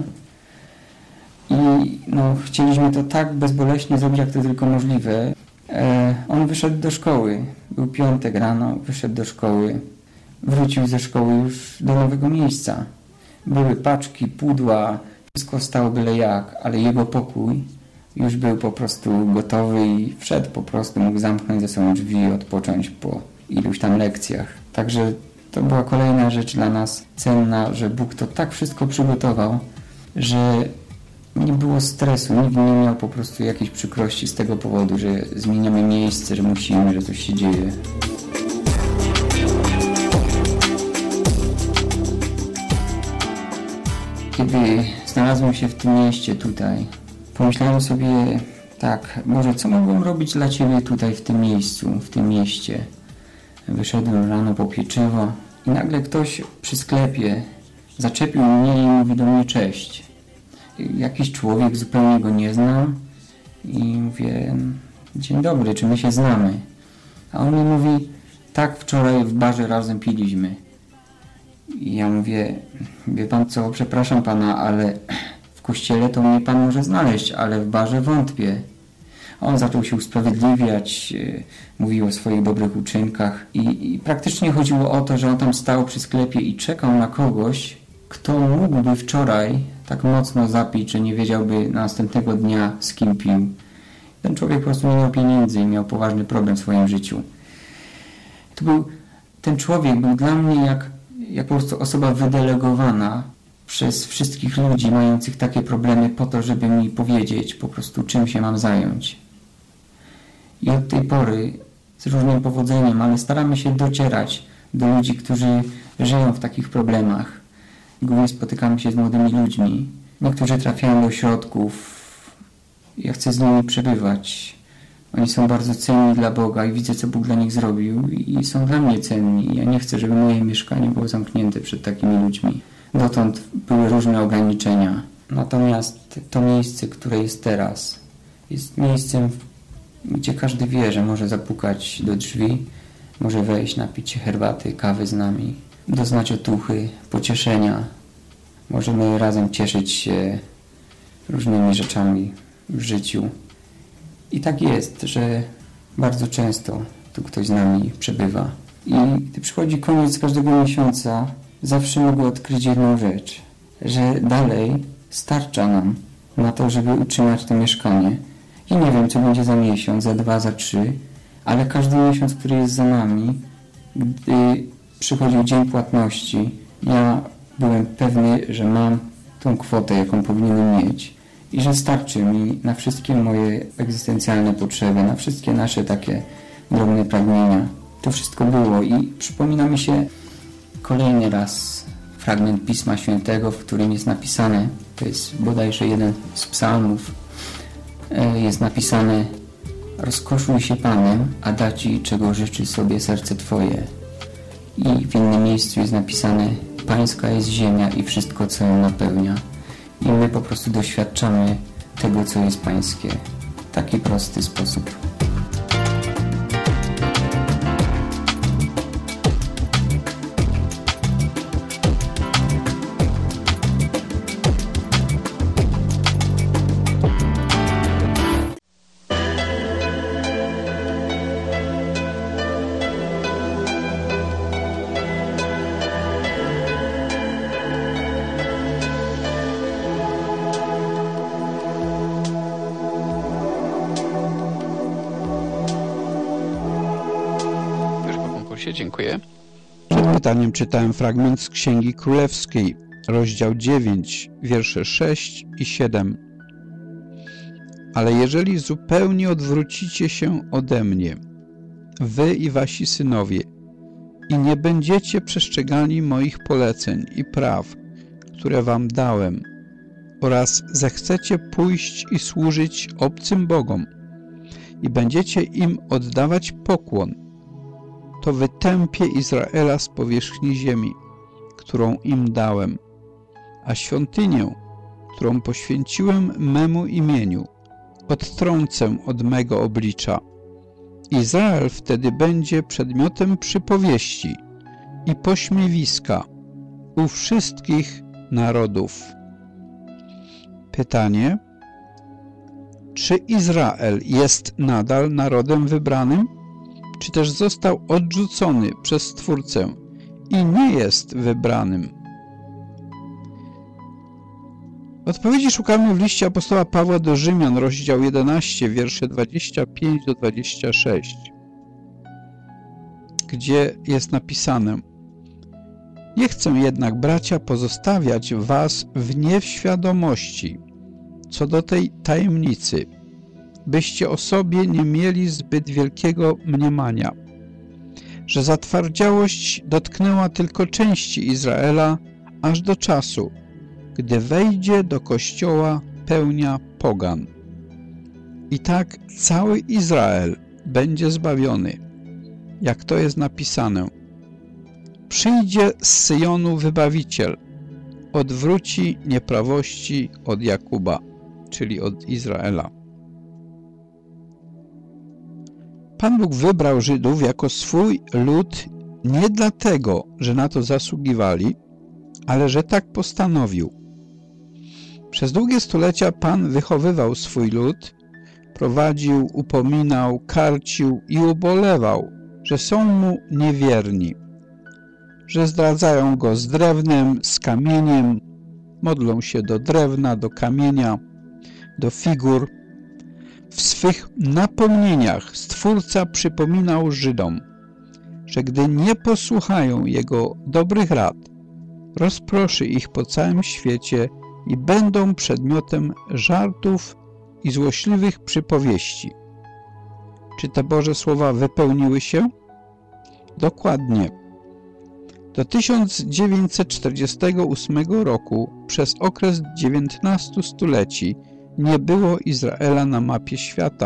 I chcieliśmy to tak bezboleśnie zrobić, jak to tylko możliwe. On wyszedł do szkoły. Był piątek rano, wyszedł do szkoły. Wrócił ze szkoły już do nowego miejsca. Były paczki, pudła, wszystko stało byle jak, ale jego pokój już był po prostu gotowy i wszedł po prostu, mógł zamknąć ze sobą drzwi i odpocząć po iluś tam lekcjach. Także to była kolejna rzecz dla nas cenna, że Bóg to tak wszystko przygotował, że nie było stresu, nikt nie miał po prostu jakiejś przykrości z tego powodu, że zmieniamy miejsce, że musimy, że coś się dzieje. Kiedy znalazłem się w tym mieście tutaj, pomyślałem sobie tak, Boże, co mogłem robić dla Ciebie tutaj w tym miejscu, w tym mieście? Wyszedłem rano po pieczywo i nagle ktoś przy sklepie zaczepił mnie i mówi do mnie cześć. Jakiś człowiek, zupełnie go nie znam i mówię, dzień dobry, czy my się znamy? A on mi mówi, tak, wczoraj w barze razem piliśmy. I ja mówię, wie pan co, przepraszam pana, ale w kościele to mnie pan może znaleźć, ale w barze wątpię. On zaczął się usprawiedliwiać, mówił o swoich dobrych uczynkach i praktycznie chodziło o to, że on tam stał przy sklepie i czekał na kogoś, kto mógłby wczoraj tak mocno zapić, że nie wiedziałby następnego dnia, z kim pił. Ten człowiek po prostu nie miał pieniędzy i miał poważny problem w swoim życiu. Ten człowiek był dla mnie jak po prostu osoba wydelegowana przez wszystkich ludzi mających takie problemy po to, żeby mi powiedzieć po prostu, czym się mam zająć. I od tej pory z różnym powodzeniem, ale staramy się docierać do ludzi, którzy żyją w takich problemach. Głównie spotykamy się z młodymi ludźmi. Niektórzy trafiają do ośrodków. Ja chcę z nimi przebywać. Oni są bardzo cenni dla Boga i widzę, co Bóg dla nich zrobił i są dla mnie cenni. Ja nie chcę, żeby moje mieszkanie było zamknięte przed takimi ludźmi. Dotąd były różne ograniczenia. Natomiast to miejsce, które jest teraz, jest miejscem, gdzie każdy wie, że może zapukać do drzwi, może wejść, napić się herbaty, kawy z nami, doznać otuchy, pocieszenia. Możemy razem cieszyć się różnymi rzeczami w życiu. I tak jest, że bardzo często tu ktoś z nami przebywa. I gdy przychodzi koniec każdego miesiąca, zawsze mogę odkryć jedną rzecz, że dalej starcza nam na to, żeby utrzymać to mieszkanie. I nie wiem, co będzie za miesiąc, za 2, za 3, ale każdy miesiąc, który jest za nami, gdy przychodził dzień płatności, ja byłem pewny, że mam tą kwotę, jaką powinienem mieć i że starczy mi na wszystkie moje egzystencjalne potrzeby, na wszystkie nasze takie drobne pragnienia. To wszystko było i przypomina mi się kolejny raz fragment Pisma Świętego, w którym jest napisane, to jest bodajże jeden z psalmów, jest napisane: rozkoszuj się Panem, a da Ci, czego życzy sobie serce Twoje. I w innym miejscu jest napisane: Pańska jest ziemia i wszystko, co ją napełnia. I my po prostu doświadczamy tego, co jest Pańskie. W taki prosty sposób. Dziękuję. Przed pytaniem czytałem fragment z Księgi Królewskiej, rozdział 9, wiersze 6 i 7. Ale jeżeli zupełnie odwrócicie się ode mnie, wy i wasi synowie, i nie będziecie przestrzegali moich poleceń i praw, które wam dałem, oraz zechcecie pójść i służyć obcym bogom i będziecie im oddawać pokłon, to wytępię Izraela z powierzchni ziemi, którą im dałem, a świątynię, którą poświęciłem memu imieniu, odtrącę od mego oblicza. Izrael wtedy będzie przedmiotem przypowieści i pośmiewiska u wszystkich narodów. Pytanie: czy Izrael jest nadal narodem wybranym? Czy też został odrzucony przez Stwórcę i nie jest wybranym? Odpowiedzi szukamy w liście apostoła Pawła do Rzymian, rozdział 11, wiersze 25 do 26, gdzie jest napisane: nie chcę jednak, bracia, pozostawiać was w nieświadomości co do tej tajemnicy, byście o sobie nie mieli zbyt wielkiego mniemania, że zatwardziałość dotknęła tylko części Izraela aż do czasu, gdy wejdzie do Kościoła pełnia pogan. I tak cały Izrael będzie zbawiony, jak to jest napisane: przyjdzie z Syjonu Wybawiciel, odwróci nieprawości od Jakuba, czyli od Izraela. Pan Bóg wybrał Żydów jako swój lud nie dlatego, że na to zasługiwali, ale że tak postanowił. Przez długie stulecia Pan wychowywał swój lud, prowadził, upominał, karcił i ubolewał, że są Mu niewierni, że zdradzają Go z drewnem, z kamieniem, modlą się do drewna, do kamienia, do figur. W swych napomnieniach Stwórca przypominał Żydom, że gdy nie posłuchają Jego dobrych rad, rozproszy ich po całym świecie i będą przedmiotem żartów i złośliwych przypowieści. Czy te Boże słowa wypełniły się? Dokładnie. Do 1948 roku, przez okres 19 stuleci, nie było Izraela na mapie świata.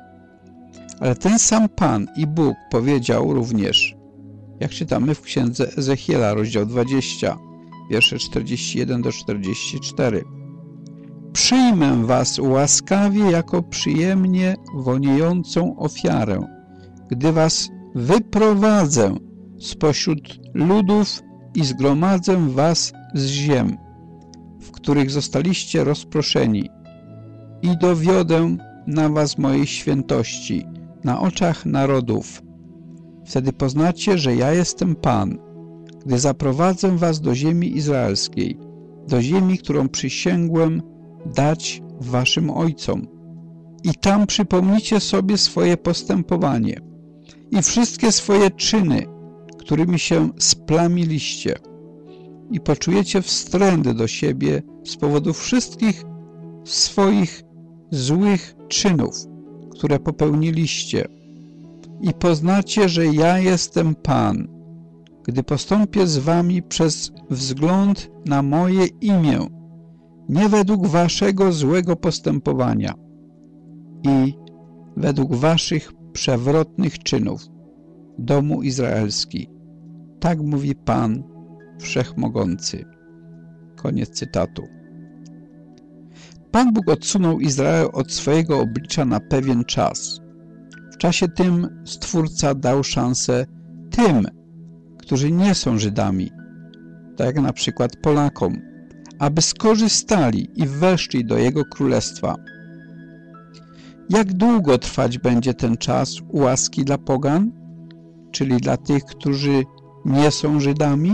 Ale ten sam Pan i Bóg powiedział również, jak czytamy w księdze Ezechiela, rozdział 20, wiersze 41 do 44. Przyjmę was łaskawie jako przyjemnie woniejącą ofiarę, gdy was wyprowadzę spośród ludów i zgromadzę was z ziem, w których zostaliście rozproszeni, i dowiodę na was mojej świętości na oczach narodów. Wtedy poznacie, że ja jestem Pan, gdy zaprowadzę was do ziemi izraelskiej, do ziemi, którą przysięgłem dać waszym ojcom. I tam przypomnicie sobie swoje postępowanie i wszystkie swoje czyny, którymi się splamiliście, i poczujecie wstręt do siebie z powodu wszystkich swoich złych czynów, które popełniliście. I poznacie, że ja jestem Pan, gdy postąpię z wami przez wzgląd na moje imię, nie według waszego złego postępowania i według waszych przewrotnych czynów, domu izraelski. Tak mówi Pan Wszechmogący. Koniec cytatu. Pan Bóg odsunął Izrael od swojego oblicza na pewien czas. W czasie tym Stwórca dał szansę tym, którzy nie są Żydami, tak jak na przykład Polakom, aby skorzystali i weszli do Jego Królestwa. Jak długo trwać będzie ten czas łaski dla pogan, czyli dla tych, którzy nie są Żydami?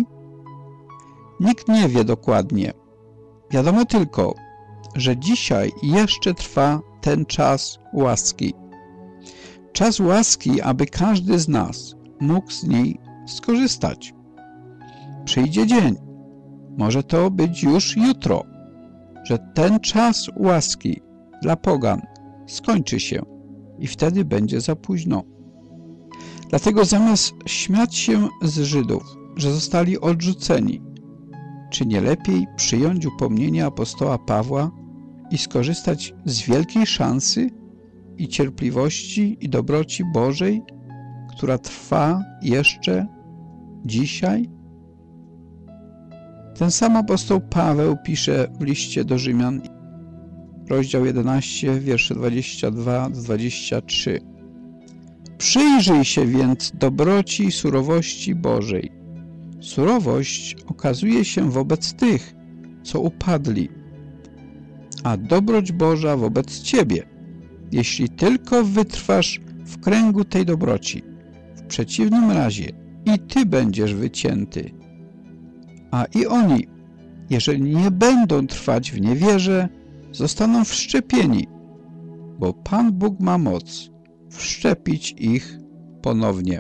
Nikt nie wie dokładnie. Wiadomo tylko, że dzisiaj jeszcze trwa ten czas łaski. Czas łaski, aby każdy z nas mógł z niej skorzystać. Przyjdzie dzień, może to być już jutro, że ten czas łaski dla pogan skończy się i wtedy będzie za późno. Dlatego zamiast śmiać się z Żydów, że zostali odrzuceni, czy nie lepiej przyjąć upomnienie apostoła Pawła i skorzystać z wielkiej szansy i cierpliwości i dobroci Bożej, która trwa jeszcze dzisiaj? Ten sam apostoł Paweł pisze w liście do Rzymian, rozdział 11, wiersze 22-23. Przyjrzyj się więc dobroci i surowości Bożej. Surowość okazuje się wobec tych, co upadli, a dobroć Boża wobec ciebie, jeśli tylko wytrwasz w kręgu tej dobroci. W przeciwnym razie i ty będziesz wycięty, a i oni, jeżeli nie będą trwać w niewierze, zostaną wszczepieni, bo Pan Bóg ma moc wszczepić ich ponownie.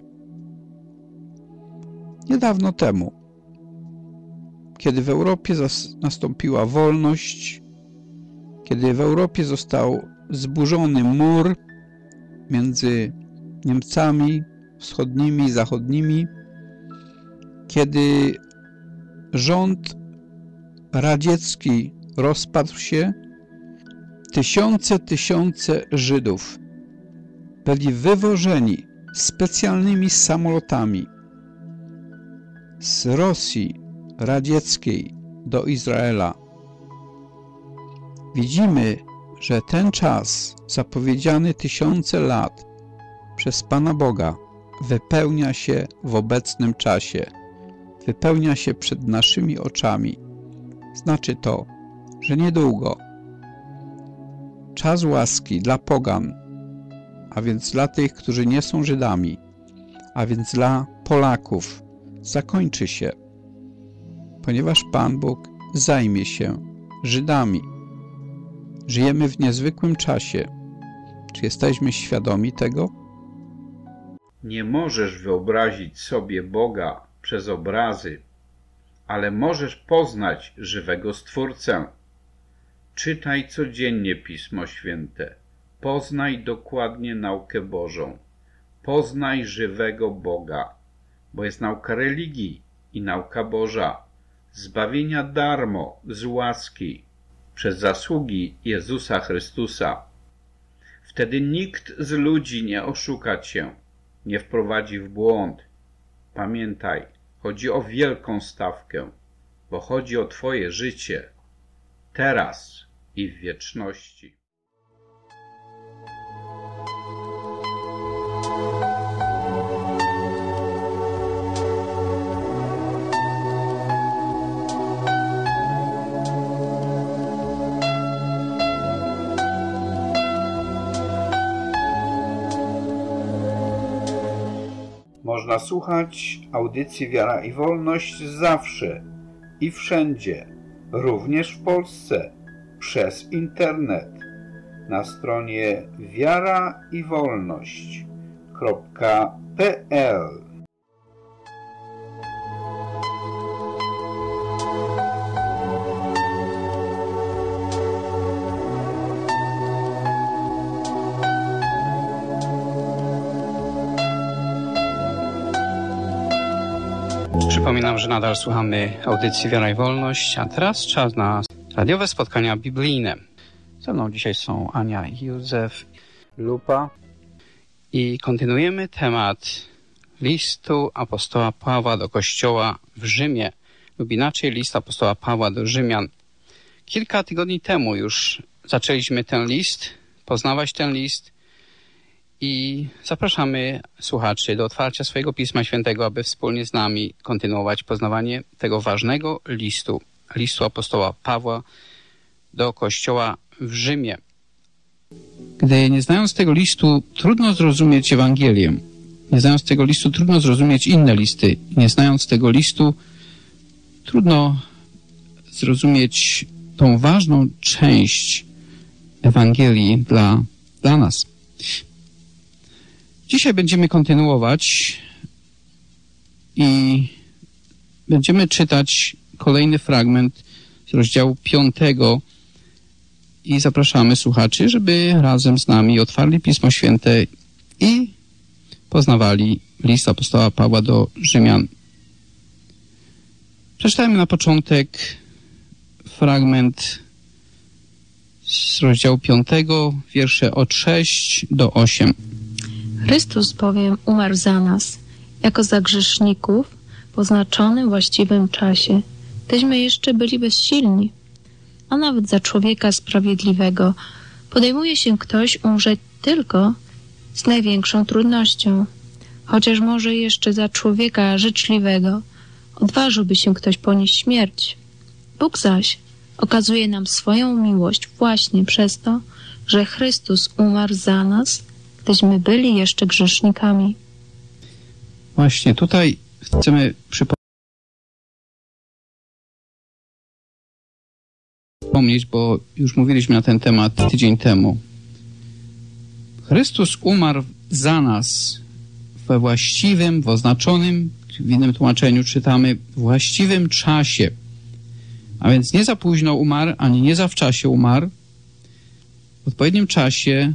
Niedawno temu, kiedy w Europie nastąpiła wolność, kiedy w Europie został zburzony mur między Niemcami wschodnimi i zachodnimi, kiedy rząd radziecki rozpadł się, tysiące Żydów byli wywożeni specjalnymi samolotami z Rosji radzieckiej do Izraela. Widzimy, że ten czas, zapowiedziany tysiące lat przez Pana Boga, wypełnia się w obecnym czasie, wypełnia się przed naszymi oczami. Znaczy to, że niedługo czas łaski dla pogan, a więc dla tych, którzy nie są Żydami, a więc dla Polaków, zakończy się, ponieważ Pan Bóg zajmie się Żydami. Żyjemy w niezwykłym czasie. Czy jesteśmy świadomi tego? Nie możesz wyobrazić sobie Boga przez obrazy, ale możesz poznać żywego Stwórcę. Czytaj codziennie Pismo Święte. Poznaj dokładnie naukę Bożą. Poznaj żywego Boga, bo jest nauka religii i nauka Boża, zbawienia darmo, z łaski, przez zasługi Jezusa Chrystusa. Wtedy nikt z ludzi nie oszuka cię, nie wprowadzi w błąd. Pamiętaj, chodzi o wielką stawkę, bo chodzi o twoje życie, teraz i w wieczności. Można słuchać audycji Wiara i Wolność zawsze i wszędzie, również w Polsce, przez internet, na stronie wiaraiwolność.pl. Przypominam, że nadal słuchamy audycji Wiara i Wolność, a teraz czas na radiowe spotkania biblijne. Ze mną dzisiaj są Ania i Józef, Lupa i kontynuujemy temat listu apostoła Pawła do Kościoła w Rzymie, lub inaczej list apostoła Pawła do Rzymian. Kilka tygodni temu już zaczęliśmy ten list, poznawać ten list i zapraszamy słuchaczy do otwarcia swojego Pisma Świętego, aby wspólnie z nami kontynuować poznawanie tego ważnego listu apostoła Pawła do Kościoła w Rzymie. Gdy nie znając tego listu, trudno zrozumieć Ewangelię. Nie znając tego listu, trudno zrozumieć inne listy. Nie znając tego listu, trudno zrozumieć tą ważną część Ewangelii dla nas. Dzisiaj będziemy kontynuować i będziemy czytać kolejny fragment z rozdziału 5 i zapraszamy słuchaczy, żeby razem z nami otwarli Pismo Święte i poznawali list apostoła Pawła do Rzymian. Przeczytajmy na początek fragment z rozdziału 5, wiersze od 6 do 8. Chrystus bowiem umarł za nas, jako za grzeszników, w oznaczonym właściwym czasie, gdyśmy jeszcze byli bezsilni. A nawet za człowieka sprawiedliwego podejmuje się ktoś umrzeć tylko z największą trudnością. Chociaż może jeszcze za człowieka życzliwego odważyłby się ktoś ponieść śmierć. Bóg zaś okazuje nam swoją miłość właśnie przez to, że Chrystus umarł za nas, gdyśmy byli jeszcze grzesznikami. Właśnie tutaj chcemy przypomnieć, bo już mówiliśmy na ten temat tydzień temu. Chrystus umarł za nas we właściwym, w oznaczonym, w innym tłumaczeniu czytamy, właściwym czasie. A więc nie za późno umarł, ani nie zawczasie umarł. W odpowiednim czasie,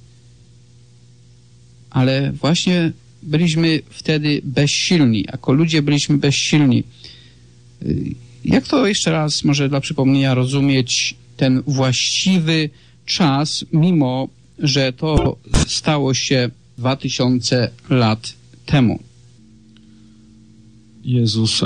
ale właśnie byliśmy wtedy bezsilni. Jako ludzie byliśmy bezsilni. Jak to jeszcze raz, może dla przypomnienia, rozumieć ten właściwy czas, mimo że to stało się 2000 lat temu? Jezus,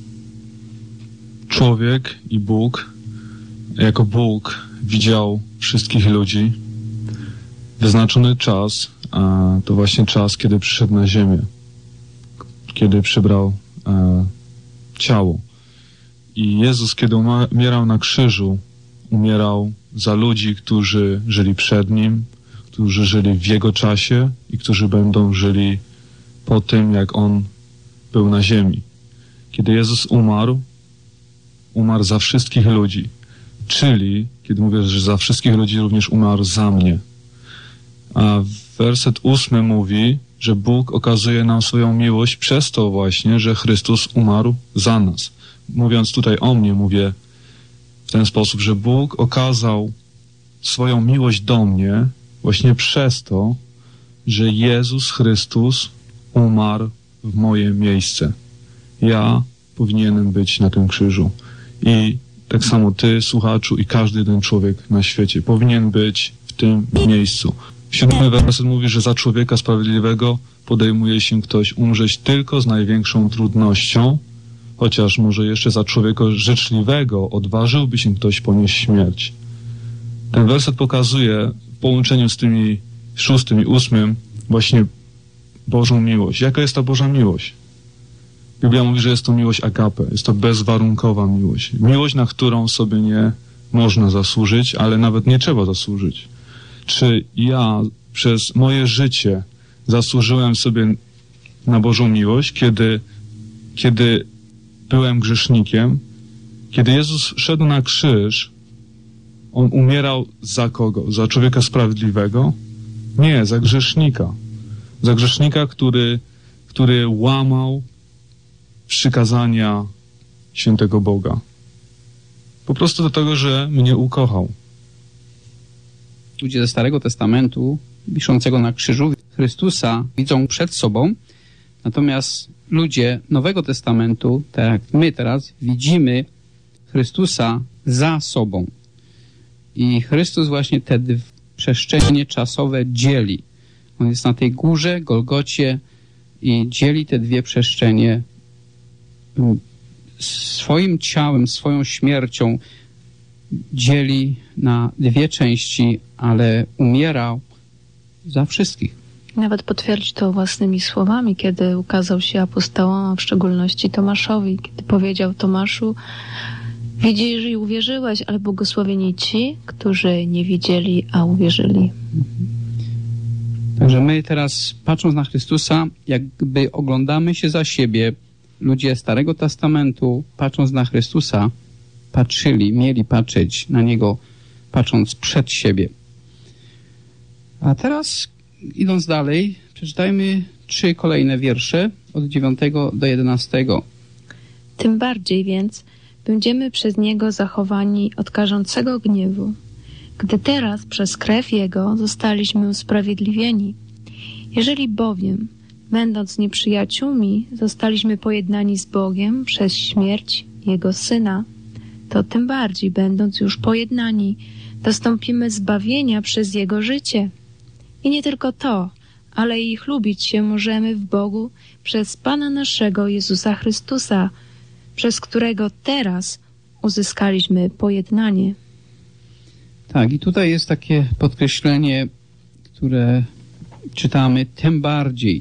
człowiek i Bóg, jako Bóg widział wszystkich ludzi. Wyznaczony czas, to właśnie czas, kiedy przyszedł na ziemię, kiedy przybrał ciało. I Jezus, kiedy umierał na krzyżu, umierał za ludzi, którzy żyli przed Nim, którzy żyli w Jego czasie i którzy będą żyli po tym, jak On był na ziemi. Kiedy Jezus umarł za wszystkich ludzi. Czyli, kiedy mówię, że za wszystkich ludzi, również umarł za mnie. A werset 8 mówi, że Bóg okazuje nam swoją miłość przez to właśnie, że Chrystus umarł za nas. Mówiąc tutaj o mnie, mówię w ten sposób, że Bóg okazał swoją miłość do mnie właśnie przez to, że Jezus Chrystus umarł w moje miejsce. Ja powinienem być na tym krzyżu. I tak samo ty, słuchaczu, i każdy jeden człowiek na świecie powinien być w tym miejscu. 7 werset mówi, że za człowieka sprawiedliwego podejmuje się ktoś umrzeć tylko z największą trudnością, chociaż może jeszcze za człowieka życzliwego odważyłby się ktoś ponieść śmierć. Ten werset pokazuje w połączeniu z tymi 6 i 8 właśnie Bożą miłość. Jaka jest ta Boża miłość? Biblia mówi, że jest to miłość agape, jest to bezwarunkowa miłość. Miłość, na którą sobie nie można zasłużyć, ale nawet nie trzeba zasłużyć. Czy ja przez moje życie zasłużyłem sobie na Bożą miłość, kiedy byłem grzesznikiem? Kiedy Jezus szedł na krzyż, On umierał za kogo? Za człowieka sprawiedliwego? Nie, za grzesznika. Za grzesznika, który łamał przykazania świętego Boga. Po prostu do tego, że mnie ukochał. Ludzie ze Starego Testamentu, wiszącego na krzyżu, Chrystusa widzą przed sobą, natomiast ludzie Nowego Testamentu, tak jak my teraz, widzimy Chrystusa za sobą. I Chrystus właśnie te przestrzenie czasowe dzieli. On jest na tej górze, Golgocie, i dzieli te dwie przestrzenie swoim ciałem, swoją śmiercią, dzieli na dwie części, ale umierał za wszystkich. Nawet potwierdzi to własnymi słowami, kiedy ukazał się apostołom, a w szczególności Tomaszowi, kiedy powiedział: Tomaszu, widzisz i uwierzyłeś, ale błogosławieni ci, którzy nie widzieli, a uwierzyli. Także my teraz, patrząc na Chrystusa, jakby oglądamy się za siebie. Ludzie Starego Testamentu, patrząc na Chrystusa, mieli patrzeć na Niego, patrząc przed siebie. A teraz, idąc dalej, przeczytajmy 3 kolejne wiersze, od 9 do 11. Tym bardziej więc będziemy przez Niego zachowani od karzącego gniewu, gdy teraz przez krew Jego zostaliśmy usprawiedliwieni. Jeżeli bowiem, będąc nieprzyjaciółmi, zostaliśmy pojednani z Bogiem przez śmierć Jego Syna, to tym bardziej, będąc już pojednani, dostąpimy zbawienia przez Jego życie. I nie tylko to, ale i chlubić się możemy w Bogu przez Pana naszego Jezusa Chrystusa, przez którego teraz uzyskaliśmy pojednanie. Tak, i tutaj jest takie podkreślenie, które czytamy: tym bardziej.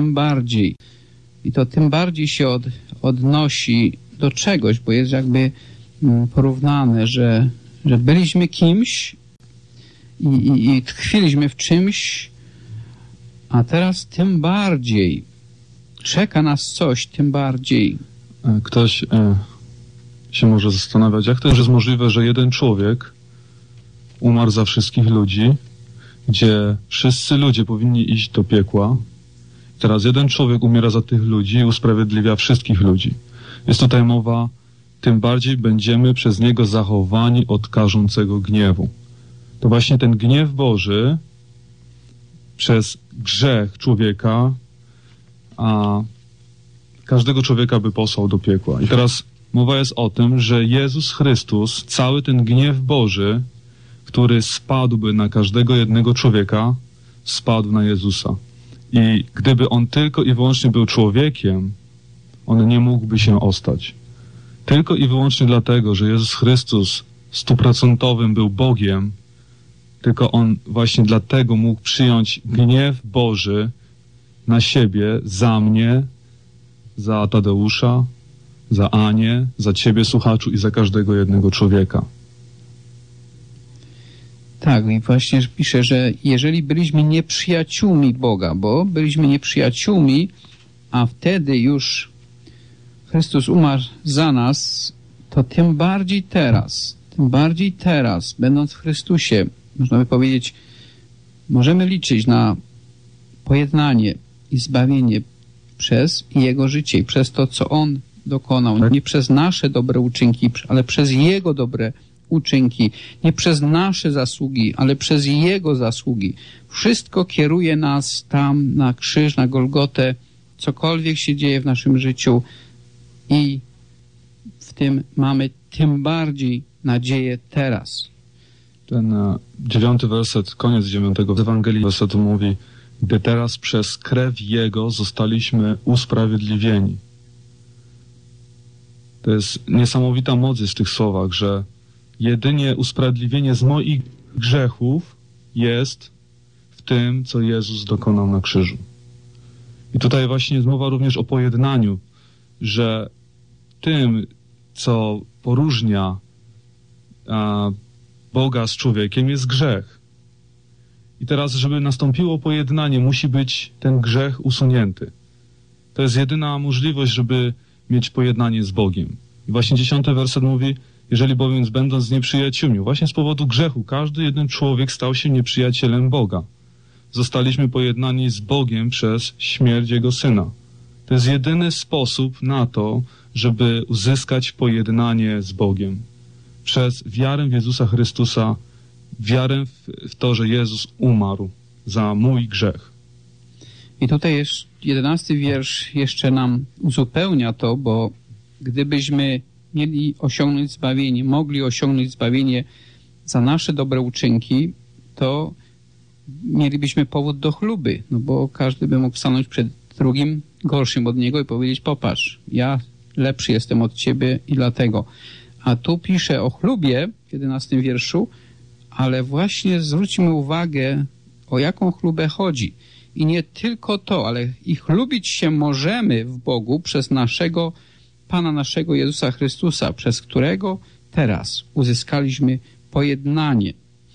I to tym bardziej się odnosi do czegoś, bo jest jakby porównane, że byliśmy kimś i tkwiliśmy w czymś, a teraz tym bardziej. Czeka nas coś, tym bardziej. Ktoś się może zastanawiać, jak to jest możliwe, że jeden człowiek umarł za wszystkich ludzi, gdzie wszyscy ludzie powinni iść do piekła. Teraz jeden człowiek umiera za tych ludzi i usprawiedliwia wszystkich ludzi. Jest tutaj mowa: tym bardziej będziemy przez Niego zachowani od karzącego gniewu. To właśnie ten gniew Boży przez grzech człowieka, a każdego człowieka by posłał do piekła. I teraz mowa jest o tym, że Jezus Chrystus, cały ten gniew Boży, który spadłby na każdego jednego człowieka, spadł na Jezusa. I gdyby On tylko i wyłącznie był człowiekiem, On nie mógłby się ostać. Tylko i wyłącznie dlatego, że Jezus Chrystus 100% był Bogiem, tylko On właśnie dlatego mógł przyjąć gniew Boży na siebie, za mnie, za Tadeusza, za Anię, za ciebie, słuchaczu, i za każdego jednego człowieka. Tak, i właśnie pisze, że jeżeli byliśmy nieprzyjaciółmi Boga, bo byliśmy nieprzyjaciółmi, a wtedy już Chrystus umarł za nas, to tym bardziej teraz, będąc w Chrystusie, można by powiedzieć, możemy liczyć na pojednanie i zbawienie przez Jego życie i przez to, co On dokonał. Nie przez nasze dobre uczynki, ale przez Jego dobre uczynki. Nie przez nasze zasługi, ale przez Jego zasługi. Wszystko kieruje nas tam na krzyż, na Golgotę, cokolwiek się dzieje w naszym życiu i w tym mamy tym bardziej nadzieję teraz. Ten 9 werset, koniec 9 z Ewangelii wersetu mówi: gdy teraz przez krew Jego zostaliśmy usprawiedliwieni. To jest niesamowita moc w tych słowach, że jedynie usprawiedliwienie z moich grzechów jest w tym, co Jezus dokonał na krzyżu. I tutaj właśnie jest mowa również o pojednaniu, że tym, co poróżnia Boga z człowiekiem, jest grzech. I teraz, żeby nastąpiło pojednanie, musi być ten grzech usunięty. To jest jedyna możliwość, żeby mieć pojednanie z Bogiem. I właśnie 10 werset mówi: jeżeli bowiem będąc nieprzyjaciółmi, właśnie z powodu grzechu, każdy jeden człowiek stał się nieprzyjacielem Boga. Zostaliśmy pojednani z Bogiem przez śmierć Jego Syna. To jest jedyny sposób na to, żeby uzyskać pojednanie z Bogiem. Przez wiarę w Jezusa Chrystusa, wiarę w to, że Jezus umarł za mój grzech. I tutaj jest 11 wiersz jeszcze nam uzupełnia to, bo gdybyśmy mieli osiągnąć zbawienie, mogli osiągnąć zbawienie za nasze dobre uczynki, to mielibyśmy powód do chluby, no bo każdy by mógł stanąć przed drugim, gorszym od niego i powiedzieć: popatrz, ja lepszy jestem od ciebie i dlatego. A tu pisze o chlubie w 11 wierszu, ale właśnie zwróćmy uwagę, o jaką chlubę chodzi. I nie tylko to, ale i chlubić się możemy w Bogu przez naszego Pana naszego Jezusa Chrystusa, przez którego teraz uzyskaliśmy pojednanie.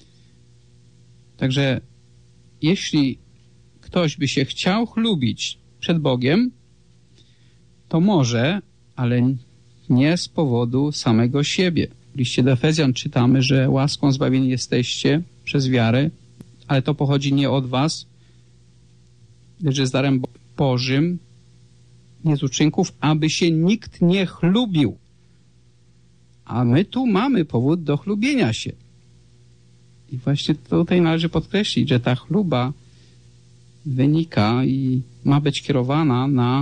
Także jeśli ktoś by się chciał chlubić przed Bogiem, to może, ale nie z powodu samego siebie. W liście do Efezjan czytamy, że łaską zbawieni jesteście przez wiarę, ale to pochodzi nie od was, lecz jest darem Bożym, nie z uczynków, aby się nikt nie chlubił. A my tu mamy powód do chlubienia się. I właśnie tutaj należy podkreślić, że ta chluba wynika i ma być kierowana na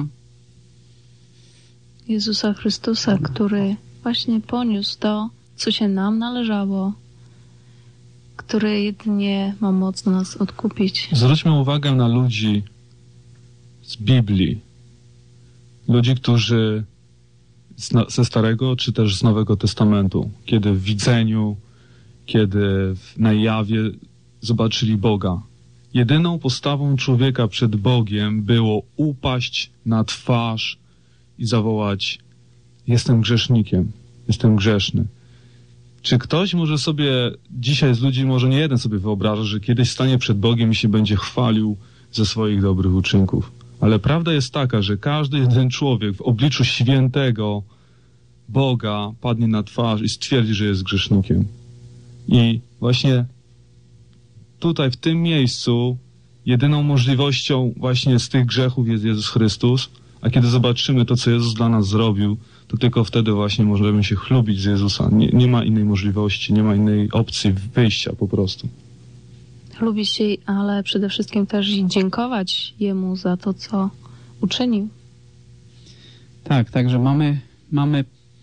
Jezusa Chrystusa, który właśnie poniósł to, co się nam należało, który jedynie ma moc nas odkupić. Zwróćmy uwagę na ludzi z Biblii. Ludzi, którzy ze Starego czy też z Nowego Testamentu, kiedy w widzeniu, kiedy na jawie zobaczyli Boga. Jedyną postawą człowieka przed Bogiem było upaść na twarz i zawołać: jestem grzesznikiem, jestem grzeszny. Czy ktoś może sobie, dzisiaj z ludzi może nie jeden sobie wyobraża, że kiedyś stanie przed Bogiem i się będzie chwalił ze swoich dobrych uczynków? Ale prawda jest taka, że każdy jeden człowiek w obliczu świętego Boga padnie na twarz i stwierdzi, że jest grzesznikiem. I właśnie tutaj, w tym miejscu, jedyną możliwością właśnie z tych grzechów jest Jezus Chrystus, a kiedy zobaczymy to, co Jezus dla nas zrobił, to tylko wtedy właśnie możemy się chlubić z Jezusa. Nie ma innej możliwości, nie ma innej opcji wyjścia po prostu. Lubić się, ale przede wszystkim też dziękować Jemu za to, co uczynił. Tak, także mamy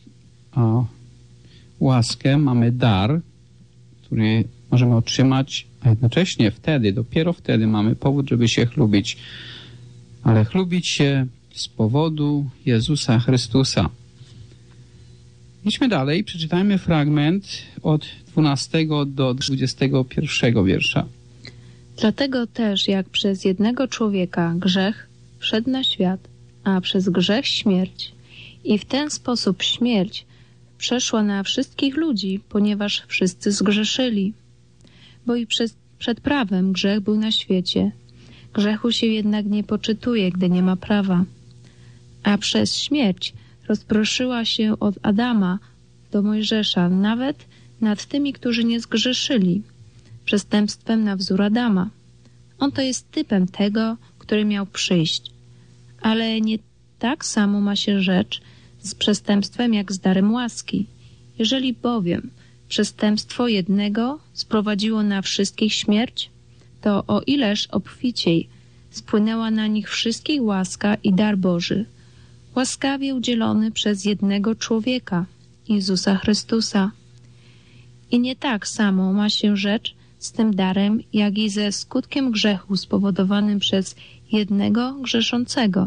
łaskę, mamy dar, który możemy otrzymać, a jednocześnie dopiero wtedy mamy powód, żeby się chlubić. Ale chlubić się z powodu Jezusa Chrystusa. Idźmy dalej, przeczytajmy fragment od 12 do 21 wiersza. Dlatego też, jak przez jednego człowieka grzech wszedł na świat, a przez grzech śmierć, I w ten sposób śmierć przeszła na wszystkich ludzi, ponieważ wszyscy zgrzeszyli. Bo i przed prawem grzech był na świecie. Grzechu się jednak nie poczytuje, gdy nie ma prawa. A przez śmierć rozproszyła się od Adama do Mojżesza, nawet nad tymi, którzy nie zgrzeszyli, przestępstwem na wzór Adama. On to jest typem tego, który miał przyjść. Ale nie tak samo ma się rzecz z przestępstwem jak z darem łaski. Jeżeli bowiem przestępstwo jednego sprowadziło na wszystkich śmierć, to o ileż obficiej spłynęła na nich wszystkich łaska i dar Boży, łaskawie udzielony przez jednego człowieka, Jezusa Chrystusa. I nie tak samo ma się rzecz z tym darem, jak i ze skutkiem grzechu spowodowanym przez jednego grzeszącego.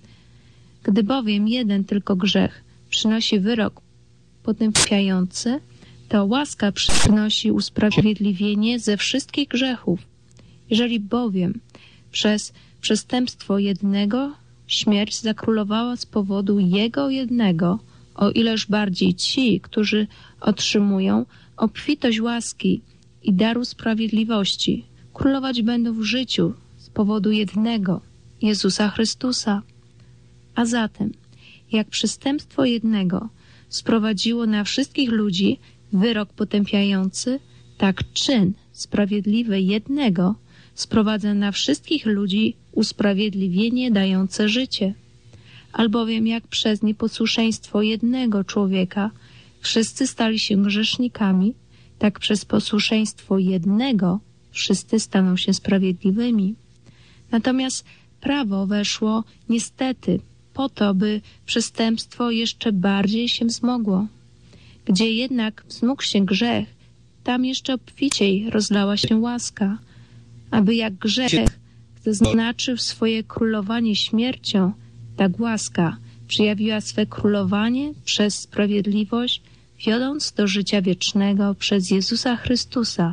Gdy bowiem jeden tylko grzech przynosi wyrok potępiający, to łaska przynosi usprawiedliwienie ze wszystkich grzechów. Jeżeli bowiem przez przestępstwo jednego śmierć zakrólowała z powodu jego jednego, o ileż bardziej ci, którzy otrzymują obfitość łaski i daru sprawiedliwości, królować będą w życiu z powodu jednego, Jezusa Chrystusa. A zatem, jak przestępstwo jednego sprowadziło na wszystkich ludzi wyrok potępiający, tak czyn sprawiedliwy jednego sprowadza na wszystkich ludzi usprawiedliwienie dające życie. Albowiem jak przez nieposłuszeństwo jednego człowieka wszyscy stali się grzesznikami, tak przez posłuszeństwo jednego wszyscy staną się sprawiedliwymi. Natomiast prawo weszło niestety po to, by przestępstwo jeszcze bardziej się wzmogło. Gdzie jednak wzmógł się grzech, tam jeszcze obficiej rozlała się łaska, aby jak grzech zaznaczył swoje królowanie śmiercią, tak łaska przyjawiła swe królowanie przez sprawiedliwość, wiodąc do życia wiecznego przez Jezusa Chrystusa.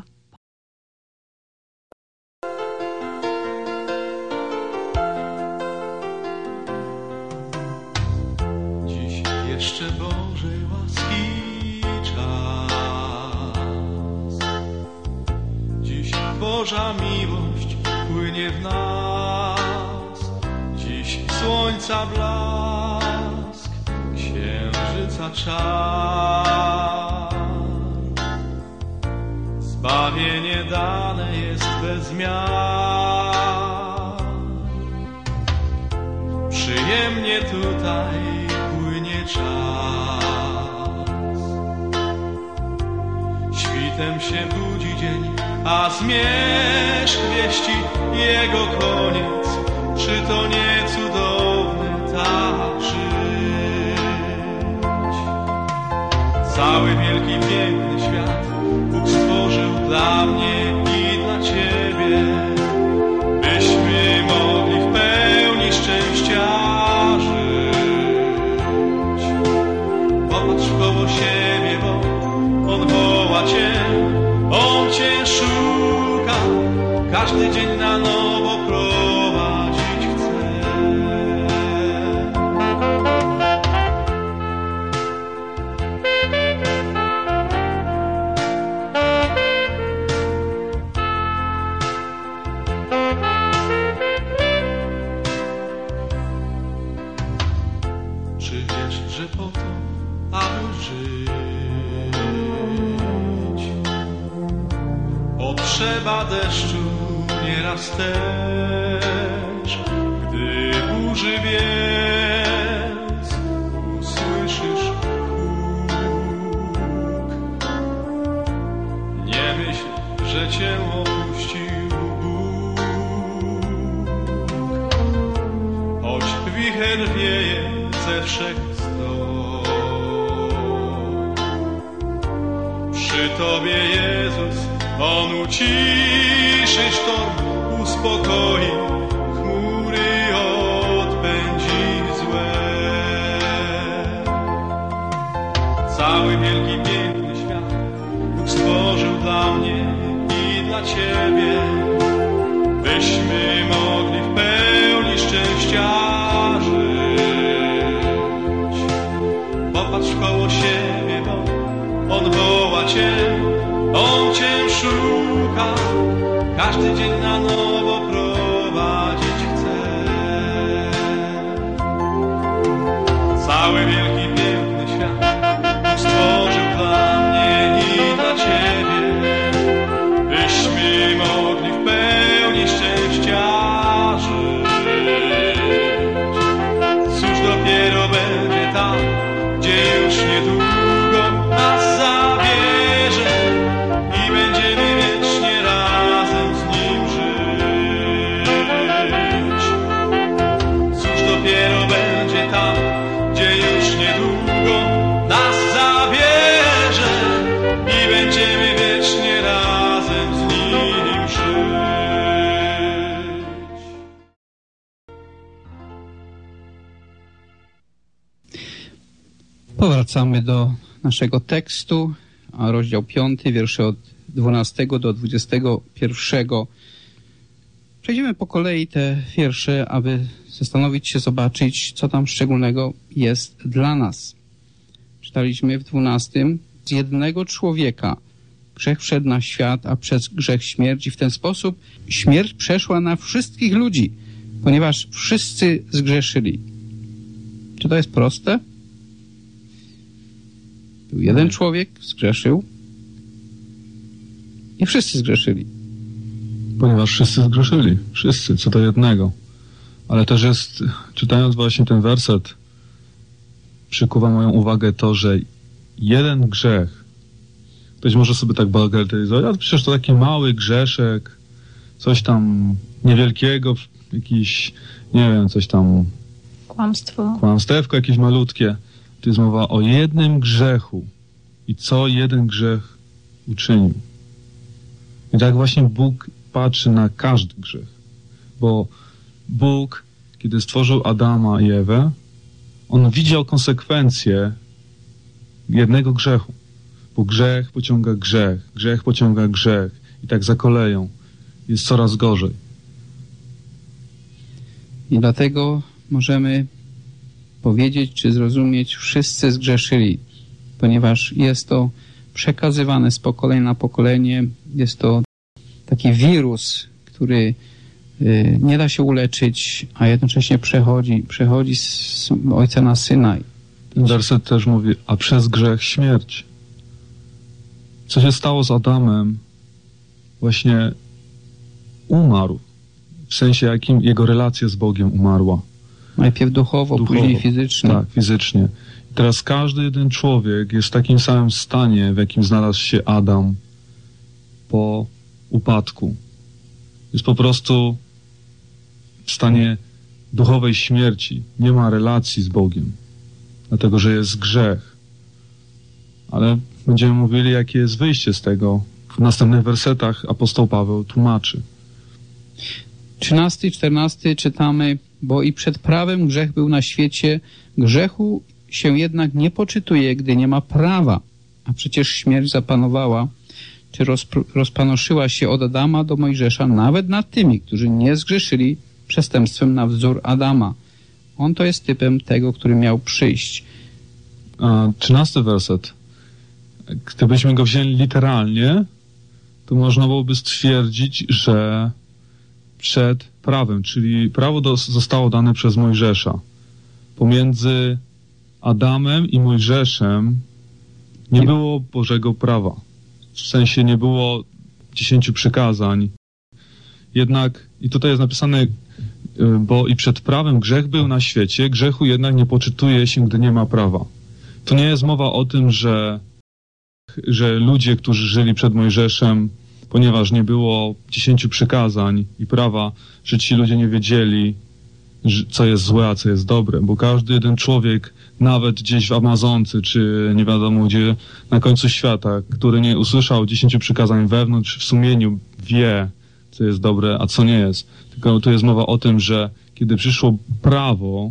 Dziś jeszcze Bożej łaski czas. Dziś Boża miłość płynie w nas. Dziś słońca blask, księżyca czar. Zbawienie dane jest bez miar. Przyjemnie tutaj płynie czas. Świtem się budzi dzień, a zmierzch wieści jego koniec. Czy to nie cudowne tak żyć? Cały wielki, piękny świat Bóg stworzył dla mnie i dla Ciebie, byśmy mogli w pełni szczęścia żyć. Popatrz koło siebie, bo On woła Cię, On Cię szuka, każdy dzień na nowo prowadzić chce. Czy wiesz, że po to, aby żyć, potrzeba deszczu nieraz też, gdy burzy wiec, usłyszysz huk. Nie myśl, że Cię opuścił Bóg, choć wicher wieje ze wszech stron. Przy Tobie Jezus, On uciszy sztorm, uspokoi chmury, odpędzi złe. Cały wielki, piękny świat Bóg stworzył dla mnie i dla Ciebie, byśmy mogli w pełni szczęścia żyć. Zbawiciel, On Cię szuka, każdy dzień na nowo prowadzić chce. Cały wielki, piękny świat stworzył dla mnie i dla Ciebie, byśmy mogli w pełni szczęścia żyć. Cóż dopiero będzie tam, gdzie już niedługo nas zabierze i będziemy wiecznie razem z Nim żyć. Cóż dopiero będzie tam, gdzie już niedługo nas zabierze i będziemy wiecznie razem z Nim żyć. Powracamy do naszego tekstu, a rozdział 5, wiersze od 12 do 21. Przejdziemy po kolei te wiersze, aby zastanowić się, zobaczyć, co tam szczególnego jest dla nas. Czytaliśmy w 12. Z jednego człowieka grzech wszedł na świat, a przez grzech śmierć, i w ten sposób śmierć przeszła na wszystkich ludzi, ponieważ wszyscy zgrzeszyli. Czy to jest proste? Był jeden człowiek, zgrzeszył i wszyscy zgrzeszyli. Ponieważ wszyscy zgrzeszyli. Wszyscy, co do jednego. Ale też jest, czytając właśnie ten werset, przykuwa moją uwagę to, że jeden grzech, ktoś może sobie tak bagatelizować, a przecież to taki mały grzeszek, coś tam niewielkiego, jakiś, nie wiem, coś tam... Kłamstewko jakieś malutkie. Tu jest mowa o jednym grzechu i co jeden grzech uczynił. I tak właśnie Bóg patrzy na każdy grzech. Bo Bóg, kiedy stworzył Adama i Ewę, On widział konsekwencje jednego grzechu. Bo grzech pociąga grzech, grzech pociąga grzech i tak za koleją jest coraz gorzej. I dlatego możemy powiedzieć, czy zrozumieć, wszyscy zgrzeszyli, ponieważ jest to przekazywane z pokolenia na pokolenie. Jest to taki wirus, który nie da się uleczyć, a jednocześnie przechodzi z ojca na syna. Ten werset też mówi, a przez grzech śmierć. Co się stało z Adamem? Właśnie umarł. W sensie, jakim jego relacja z Bogiem umarła. Najpierw duchowo, później fizycznie. Tak, fizycznie. I teraz każdy jeden człowiek jest w takim samym stanie, w jakim znalazł się Adam po upadku. Jest po prostu w stanie duchowej śmierci. Nie ma relacji z Bogiem, dlatego że jest grzech. Ale będziemy mówili, jakie jest wyjście z tego. W następnych wersetach apostoł Paweł tłumaczy. 13 i 14 czytamy, bo i przed prawem grzech był na świecie, grzechu się jednak nie poczytuje, gdy nie ma prawa, a przecież śmierć zapanowała, czy rozpanoszyła się od Adama do Mojżesza, nawet nad tymi, którzy nie zgrzeszyli przestępstwem na wzór Adama. On to jest typem tego, który miał przyjść. 13 werset. Gdybyśmy go wzięli literalnie, to można byłoby stwierdzić, że przed prawem, czyli prawo zostało dane przez Mojżesza. Pomiędzy Adamem i Mojżeszem nie było Bożego prawa. W sensie nie było 10 przykazań. Jednak, i tutaj jest napisane, bo i przed prawem grzech był na świecie, grzechu jednak nie poczytuje się, gdy nie ma prawa. To nie jest mowa o tym, że ludzie, którzy żyli przed Mojżeszem, ponieważ nie było 10 przykazań i prawa, że ci ludzie nie wiedzieli, co jest złe, a co jest dobre, bo każdy jeden człowiek, nawet gdzieś w Amazonce, czy nie wiadomo gdzie, na końcu świata, który nie usłyszał 10 przykazań wewnątrz, w sumieniu wie, co jest dobre, a co nie jest. Tylko tu jest mowa o tym, że kiedy przyszło prawo,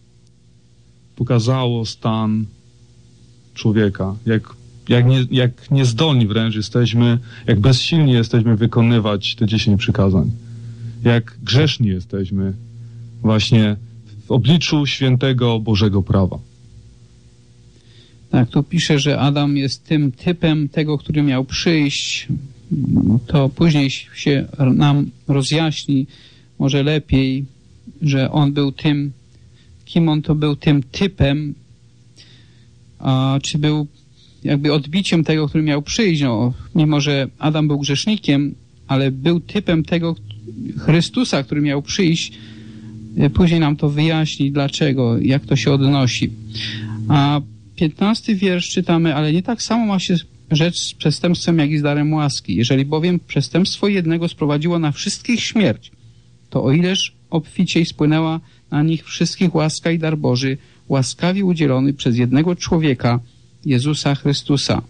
pokazało stan człowieka, jak niezdolni wręcz jesteśmy, jak bezsilni jesteśmy wykonywać te 10 przykazań. Jak grzeszni jesteśmy właśnie w obliczu świętego Bożego prawa. Tak, tu pisze, że Adam jest tym typem tego, który miał przyjść. To później się nam rozjaśni, może lepiej, że on był tym, kim on to był, tym typem, a czy był jakby odbiciem tego, który miał przyjść. No, mimo że Adam był grzesznikiem, ale był typem tego Chrystusa, który miał przyjść. Później nam to wyjaśni, dlaczego, jak to się odnosi. A 15 wiersz czytamy, ale nie tak samo ma się rzecz z przestępstwem, jak i z darem łaski. Jeżeli bowiem przestępstwo jednego sprowadziło na wszystkich śmierć, to o ileż obficiej spłynęła na nich wszystkich łaska i dar Boży, łaskawie udzielony przez jednego człowieka, Jezusa Chrystusa.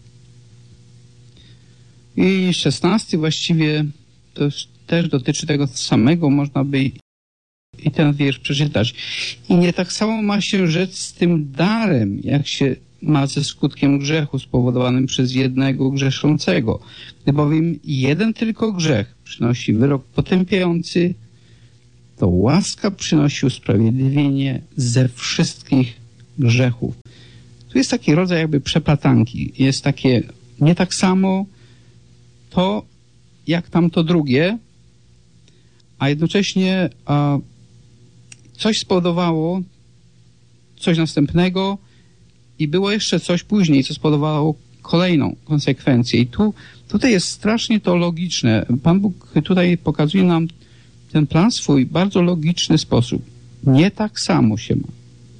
I 16 właściwie to też dotyczy tego samego, można by i ten wiersz przeczytać. I nie tak samo ma się rzecz z tym darem, jak się ma ze skutkiem grzechu spowodowanym przez jednego grzeszącego. Gdy bowiem jeden tylko grzech przynosi wyrok potępiający, to łaska przynosi usprawiedliwienie ze wszystkich grzechów. Tu jest taki rodzaj jakby przeplatanki. Jest takie nie tak samo to, jak tamto drugie, a jednocześnie coś spowodowało coś następnego i było jeszcze coś później, co spowodowało kolejną konsekwencję. I tutaj jest strasznie to logiczne. Pan Bóg tutaj pokazuje nam ten plan swój w bardzo logiczny sposób. Nie tak samo się ma.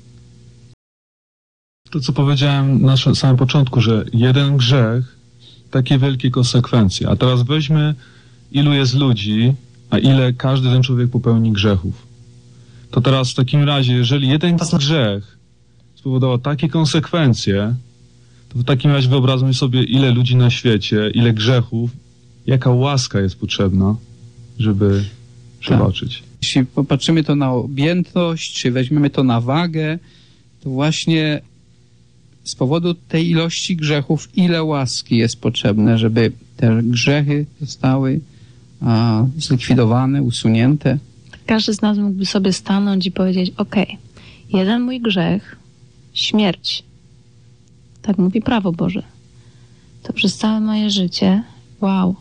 To, co powiedziałem na samym początku, że jeden grzech, takie wielkie konsekwencje. A teraz weźmy, ilu jest ludzi, a ile każdy ten człowiek popełni grzechów. To teraz w takim razie, jeżeli jeden grzech spowodował takie konsekwencje, to w takim razie wyobrazmy sobie, ile ludzi na świecie, ile grzechów, jaka łaska jest potrzebna, żeby przebaczyć. Tak. Jeśli popatrzymy to na objętość, czy weźmiemy to na wagę, to właśnie z powodu tej ilości grzechów, ile łaski jest potrzebne, żeby te grzechy zostały zlikwidowane, usunięte. Każdy z nas mógłby sobie stanąć i powiedzieć, jeden mój grzech, śmierć. Tak mówi prawo Boże. To przez całe moje życie, wow,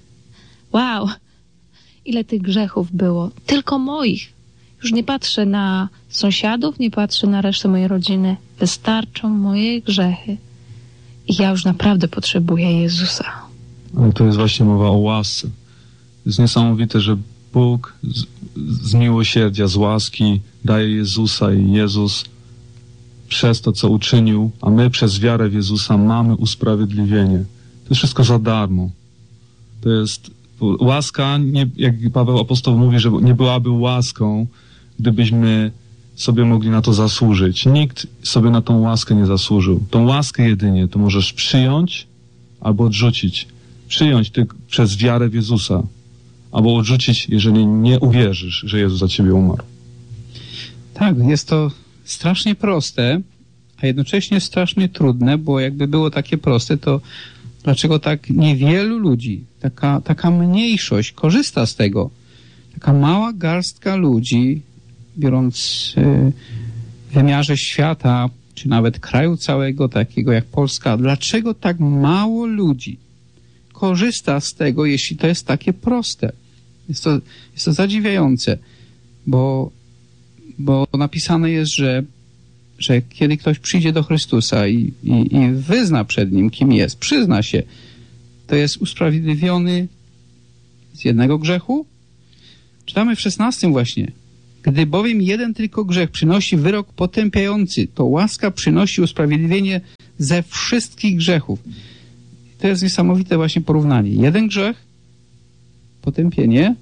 ile tych grzechów było. Tylko moich. Już nie patrzę na sąsiadów, nie patrzę na resztę mojej rodziny. Wystarczą moje grzechy. I ja już naprawdę potrzebuję Jezusa. Ale to jest właśnie mowa o łasce. To jest niesamowite, że Bóg z miłosierdzia, z łaski daje Jezusa i Jezus przez to, co uczynił, a my przez wiarę w Jezusa mamy usprawiedliwienie. To jest wszystko za darmo. To jest łaska, nie, jak Paweł Apostoł mówi, że nie byłaby łaską, gdybyśmy sobie mogli na to zasłużyć. Nikt sobie na tą łaskę nie zasłużył. Tą łaskę jedynie to możesz przyjąć albo odrzucić. Przyjąć tylko przez wiarę w Jezusa, albo odrzucić, jeżeli nie uwierzysz, że Jezus za ciebie umarł. Tak, jest to strasznie proste, a jednocześnie strasznie trudne, bo jakby było takie proste, to dlaczego tak niewielu ludzi, taka mniejszość korzysta z tego? Taka mała garstka ludzi, biorąc w wymiarze świata, czy nawet kraju całego, takiego jak Polska, dlaczego tak mało ludzi korzysta z tego, jeśli to jest takie proste? Jest to zadziwiające, bo napisane jest, że kiedy ktoś przyjdzie do Chrystusa i wyzna przed Nim, kim jest, przyzna się, to jest usprawiedliwiony z jednego grzechu. Czytamy w 16 właśnie. Gdy bowiem jeden tylko grzech przynosi wyrok potępiający, to łaska przynosi usprawiedliwienie ze wszystkich grzechów. To jest niesamowite właśnie porównanie. Jeden grzech, potępienie,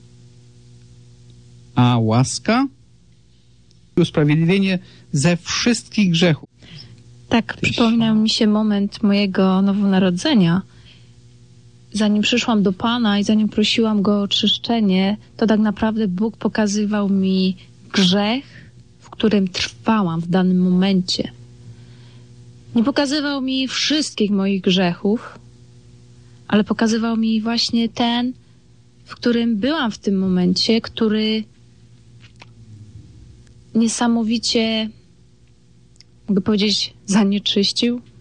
a łaska, usprawiedliwienie ze wszystkich grzechów. Tak, przypomniał mi się moment mojego nowonarodzenia. Zanim przyszłam do Pana i zanim prosiłam Go o oczyszczenie, to tak naprawdę Bóg pokazywał mi grzech, w którym trwałam w danym momencie. Nie pokazywał mi wszystkich moich grzechów, ale pokazywał mi właśnie ten, w którym byłam w tym momencie, który niesamowicie, mogę powiedzieć, zanieczyścił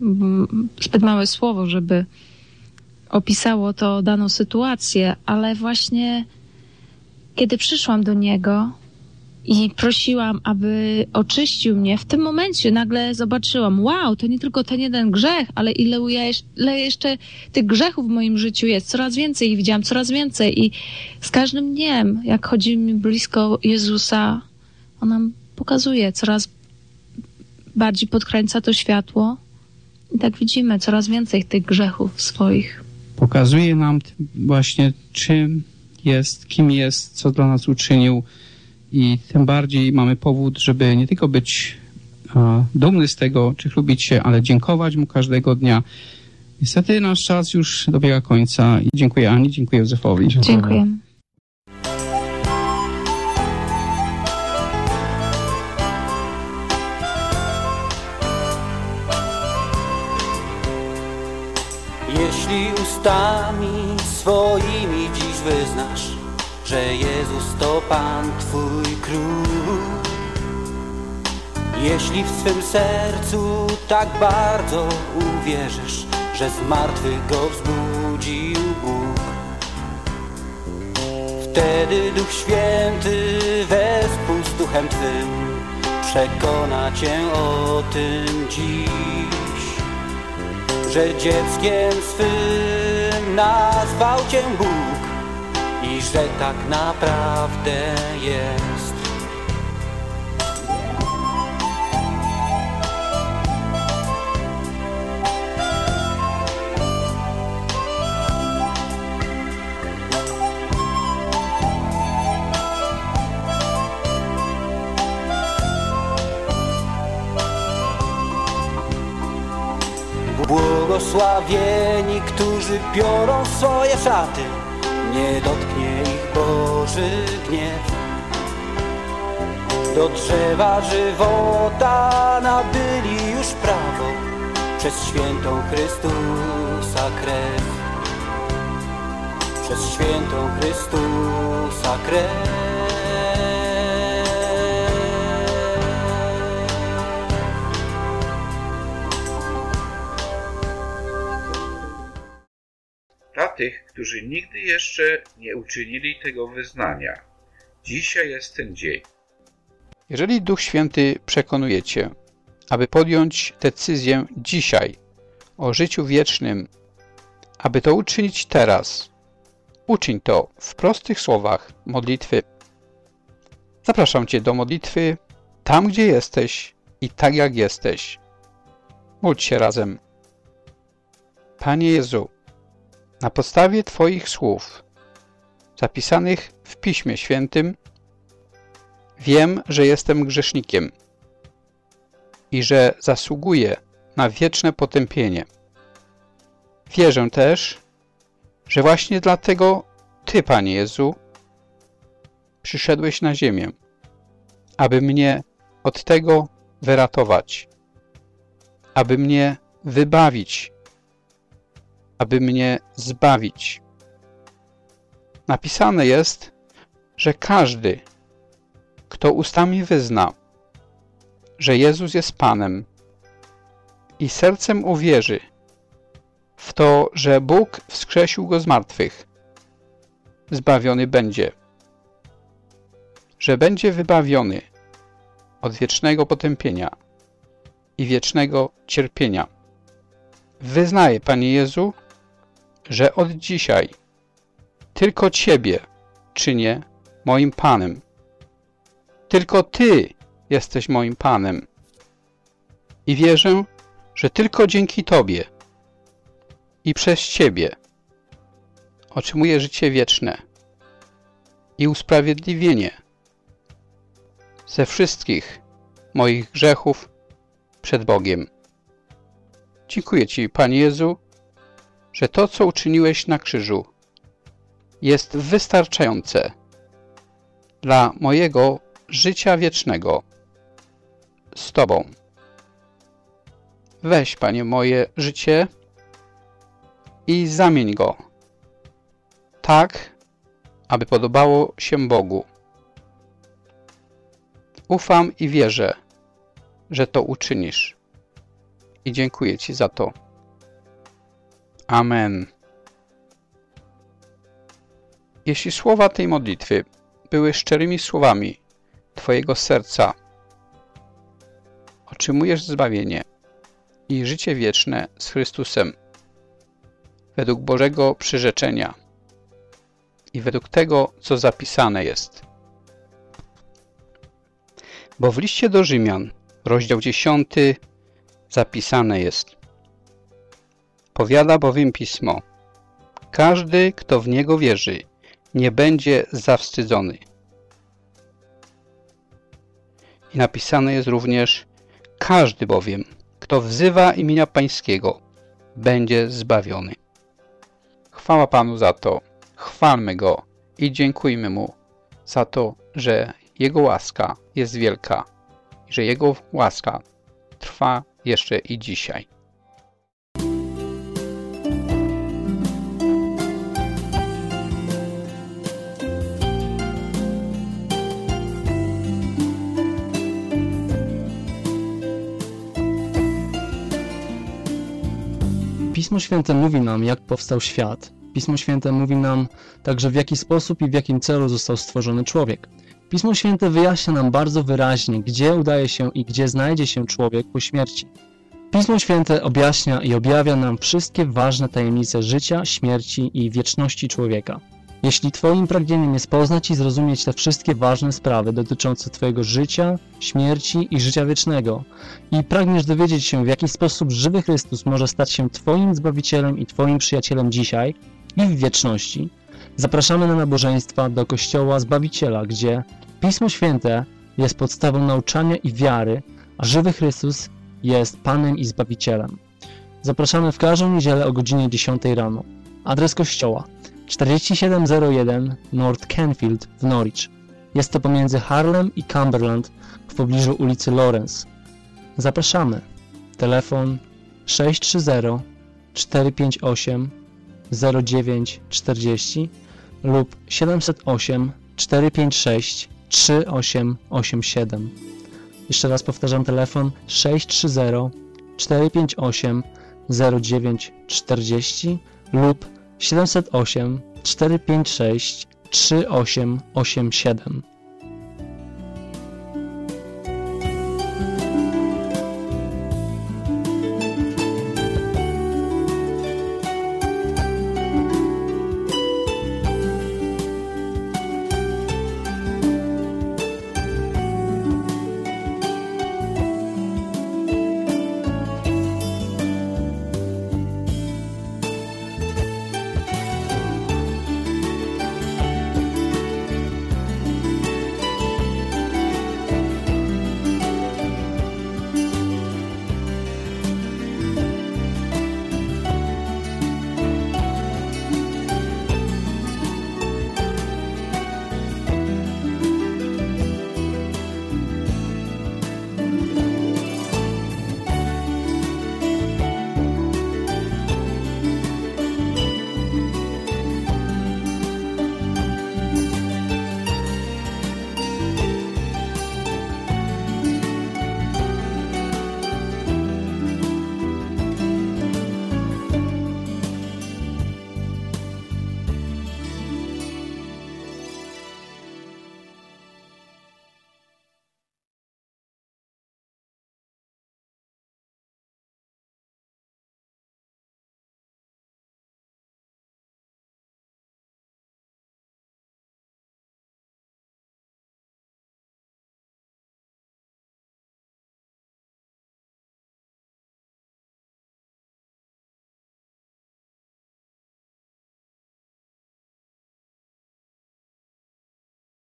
zbyt małe słowo, żeby opisało to daną sytuację, ale właśnie kiedy przyszłam do Niego i prosiłam, aby oczyścił mnie, w tym momencie nagle zobaczyłam, wow, to nie tylko ten jeden grzech, ale ile jeszcze tych grzechów w moim życiu jest. Coraz więcej ich widziałam, coraz więcej. I z każdym dniem, jak chodzimy blisko Jezusa, On nam pokazuje, coraz bardziej podkręca to światło. I tak widzimy coraz więcej tych grzechów swoich. Pokazuje nam właśnie, kim jest, co dla nas uczynił. I tym bardziej mamy powód, żeby nie tylko być dumny z tego, czy chlubić się, ale dziękować Mu każdego dnia. Niestety nasz czas już dobiega końca. I dziękuję Ani, dziękuję Józefowi. Dziękuję. Jeśli ustami swoimi dziś wyznasz, że Jezus to Pan Twój Król, jeśli w swym sercu tak bardzo uwierzysz, że z martwych Go wzbudził Bóg, wtedy Duch Święty wespół z Duchem Twym przekona Cię o tym dziś, że dzieckiem swym nazwał Cię Bóg i że tak naprawdę jest. Błogosławieni, którzy biorą swoje szaty, nie dotknie ich Boży gniew. Do drzewa żywota nabyli już prawo przez świętą Chrystusa krew. Przez świętą Chrystusa krew. Dla tych, którzy nigdy jeszcze nie uczynili tego wyznania, dzisiaj jest ten dzień. Jeżeli Duch Święty przekonuje Cię, aby podjąć decyzję dzisiaj o życiu wiecznym, aby to uczynić teraz, uczyń to w prostych słowach modlitwy. Zapraszam Cię do modlitwy tam, gdzie jesteś i tak jak jesteś. Módl się razem. Panie Jezu, na podstawie Twoich słów, zapisanych w Piśmie Świętym, wiem, że jestem grzesznikiem i że zasługuję na wieczne potępienie. Wierzę też, że właśnie dlatego Ty, Panie Jezu, przyszedłeś na ziemię, aby mnie od tego wyratować, aby mnie wybawić, aby mnie zbawić. Napisane jest, że każdy, kto ustami wyzna, że Jezus jest Panem i sercem uwierzy w to, że Bóg wskrzesił Go z martwych, zbawiony będzie, że będzie wybawiony od wiecznego potępienia i wiecznego cierpienia. Wyznaję, Panie Jezu, że od dzisiaj tylko Ciebie czynię moim Panem. Tylko Ty jesteś moim Panem. I wierzę, że tylko dzięki Tobie i przez Ciebie otrzymuję życie wieczne i usprawiedliwienie ze wszystkich moich grzechów przed Bogiem. Dziękuję Ci, Panie Jezu, że to, co uczyniłeś na krzyżu, jest wystarczające dla mojego życia wiecznego z Tobą. Weź, Panie, moje życie i zamień go tak, aby podobało się Bogu. Ufam i wierzę, że to uczynisz. i dziękuję Ci za to. Amen. Jeśli słowa tej modlitwy były szczerymi słowami Twojego serca, otrzymujesz zbawienie i życie wieczne z Chrystusem według Bożego przyrzeczenia i według tego, co zapisane jest. Bo w liście do Rzymian, rozdział 10, zapisane jest: powiada bowiem Pismo: każdy, kto w Niego wierzy, nie będzie zawstydzony. I napisane jest również: każdy bowiem, kto wzywa imienia Pańskiego, będzie zbawiony. Chwała Panu za to, chwalmy Go i dziękujmy Mu za to, że Jego łaska jest wielka i że Jego łaska trwa jeszcze i dzisiaj. Pismo Święte mówi nam, jak powstał świat. Pismo Święte mówi nam także, w jaki sposób i w jakim celu został stworzony człowiek. Pismo Święte wyjaśnia nam bardzo wyraźnie, gdzie udaje się i gdzie znajdzie się człowiek po śmierci. Pismo Święte objaśnia i objawia nam wszystkie ważne tajemnice życia, śmierci i wieczności człowieka. Jeśli Twoim pragnieniem jest poznać i zrozumieć te wszystkie ważne sprawy dotyczące Twojego życia, śmierci i życia wiecznego i pragniesz dowiedzieć się, w jaki sposób żywy Chrystus może stać się Twoim Zbawicielem i Twoim przyjacielem dzisiaj i w wieczności, zapraszamy na nabożeństwa do Kościoła Zbawiciela, gdzie Pismo Święte jest podstawą nauczania i wiary, a żywy Chrystus jest Panem i Zbawicielem. Zapraszamy w każdą niedzielę o godzinie 10 rano. Adres kościoła: 4701 North Canfield w Norwich. Jest to pomiędzy Harlem i Cumberland w pobliżu ulicy Lawrence. Zapraszamy. Telefon 630 458 0940 lub 708 456 3887. Jeszcze raz powtarzam, telefon 630 458 0940 lub 708 456 3887.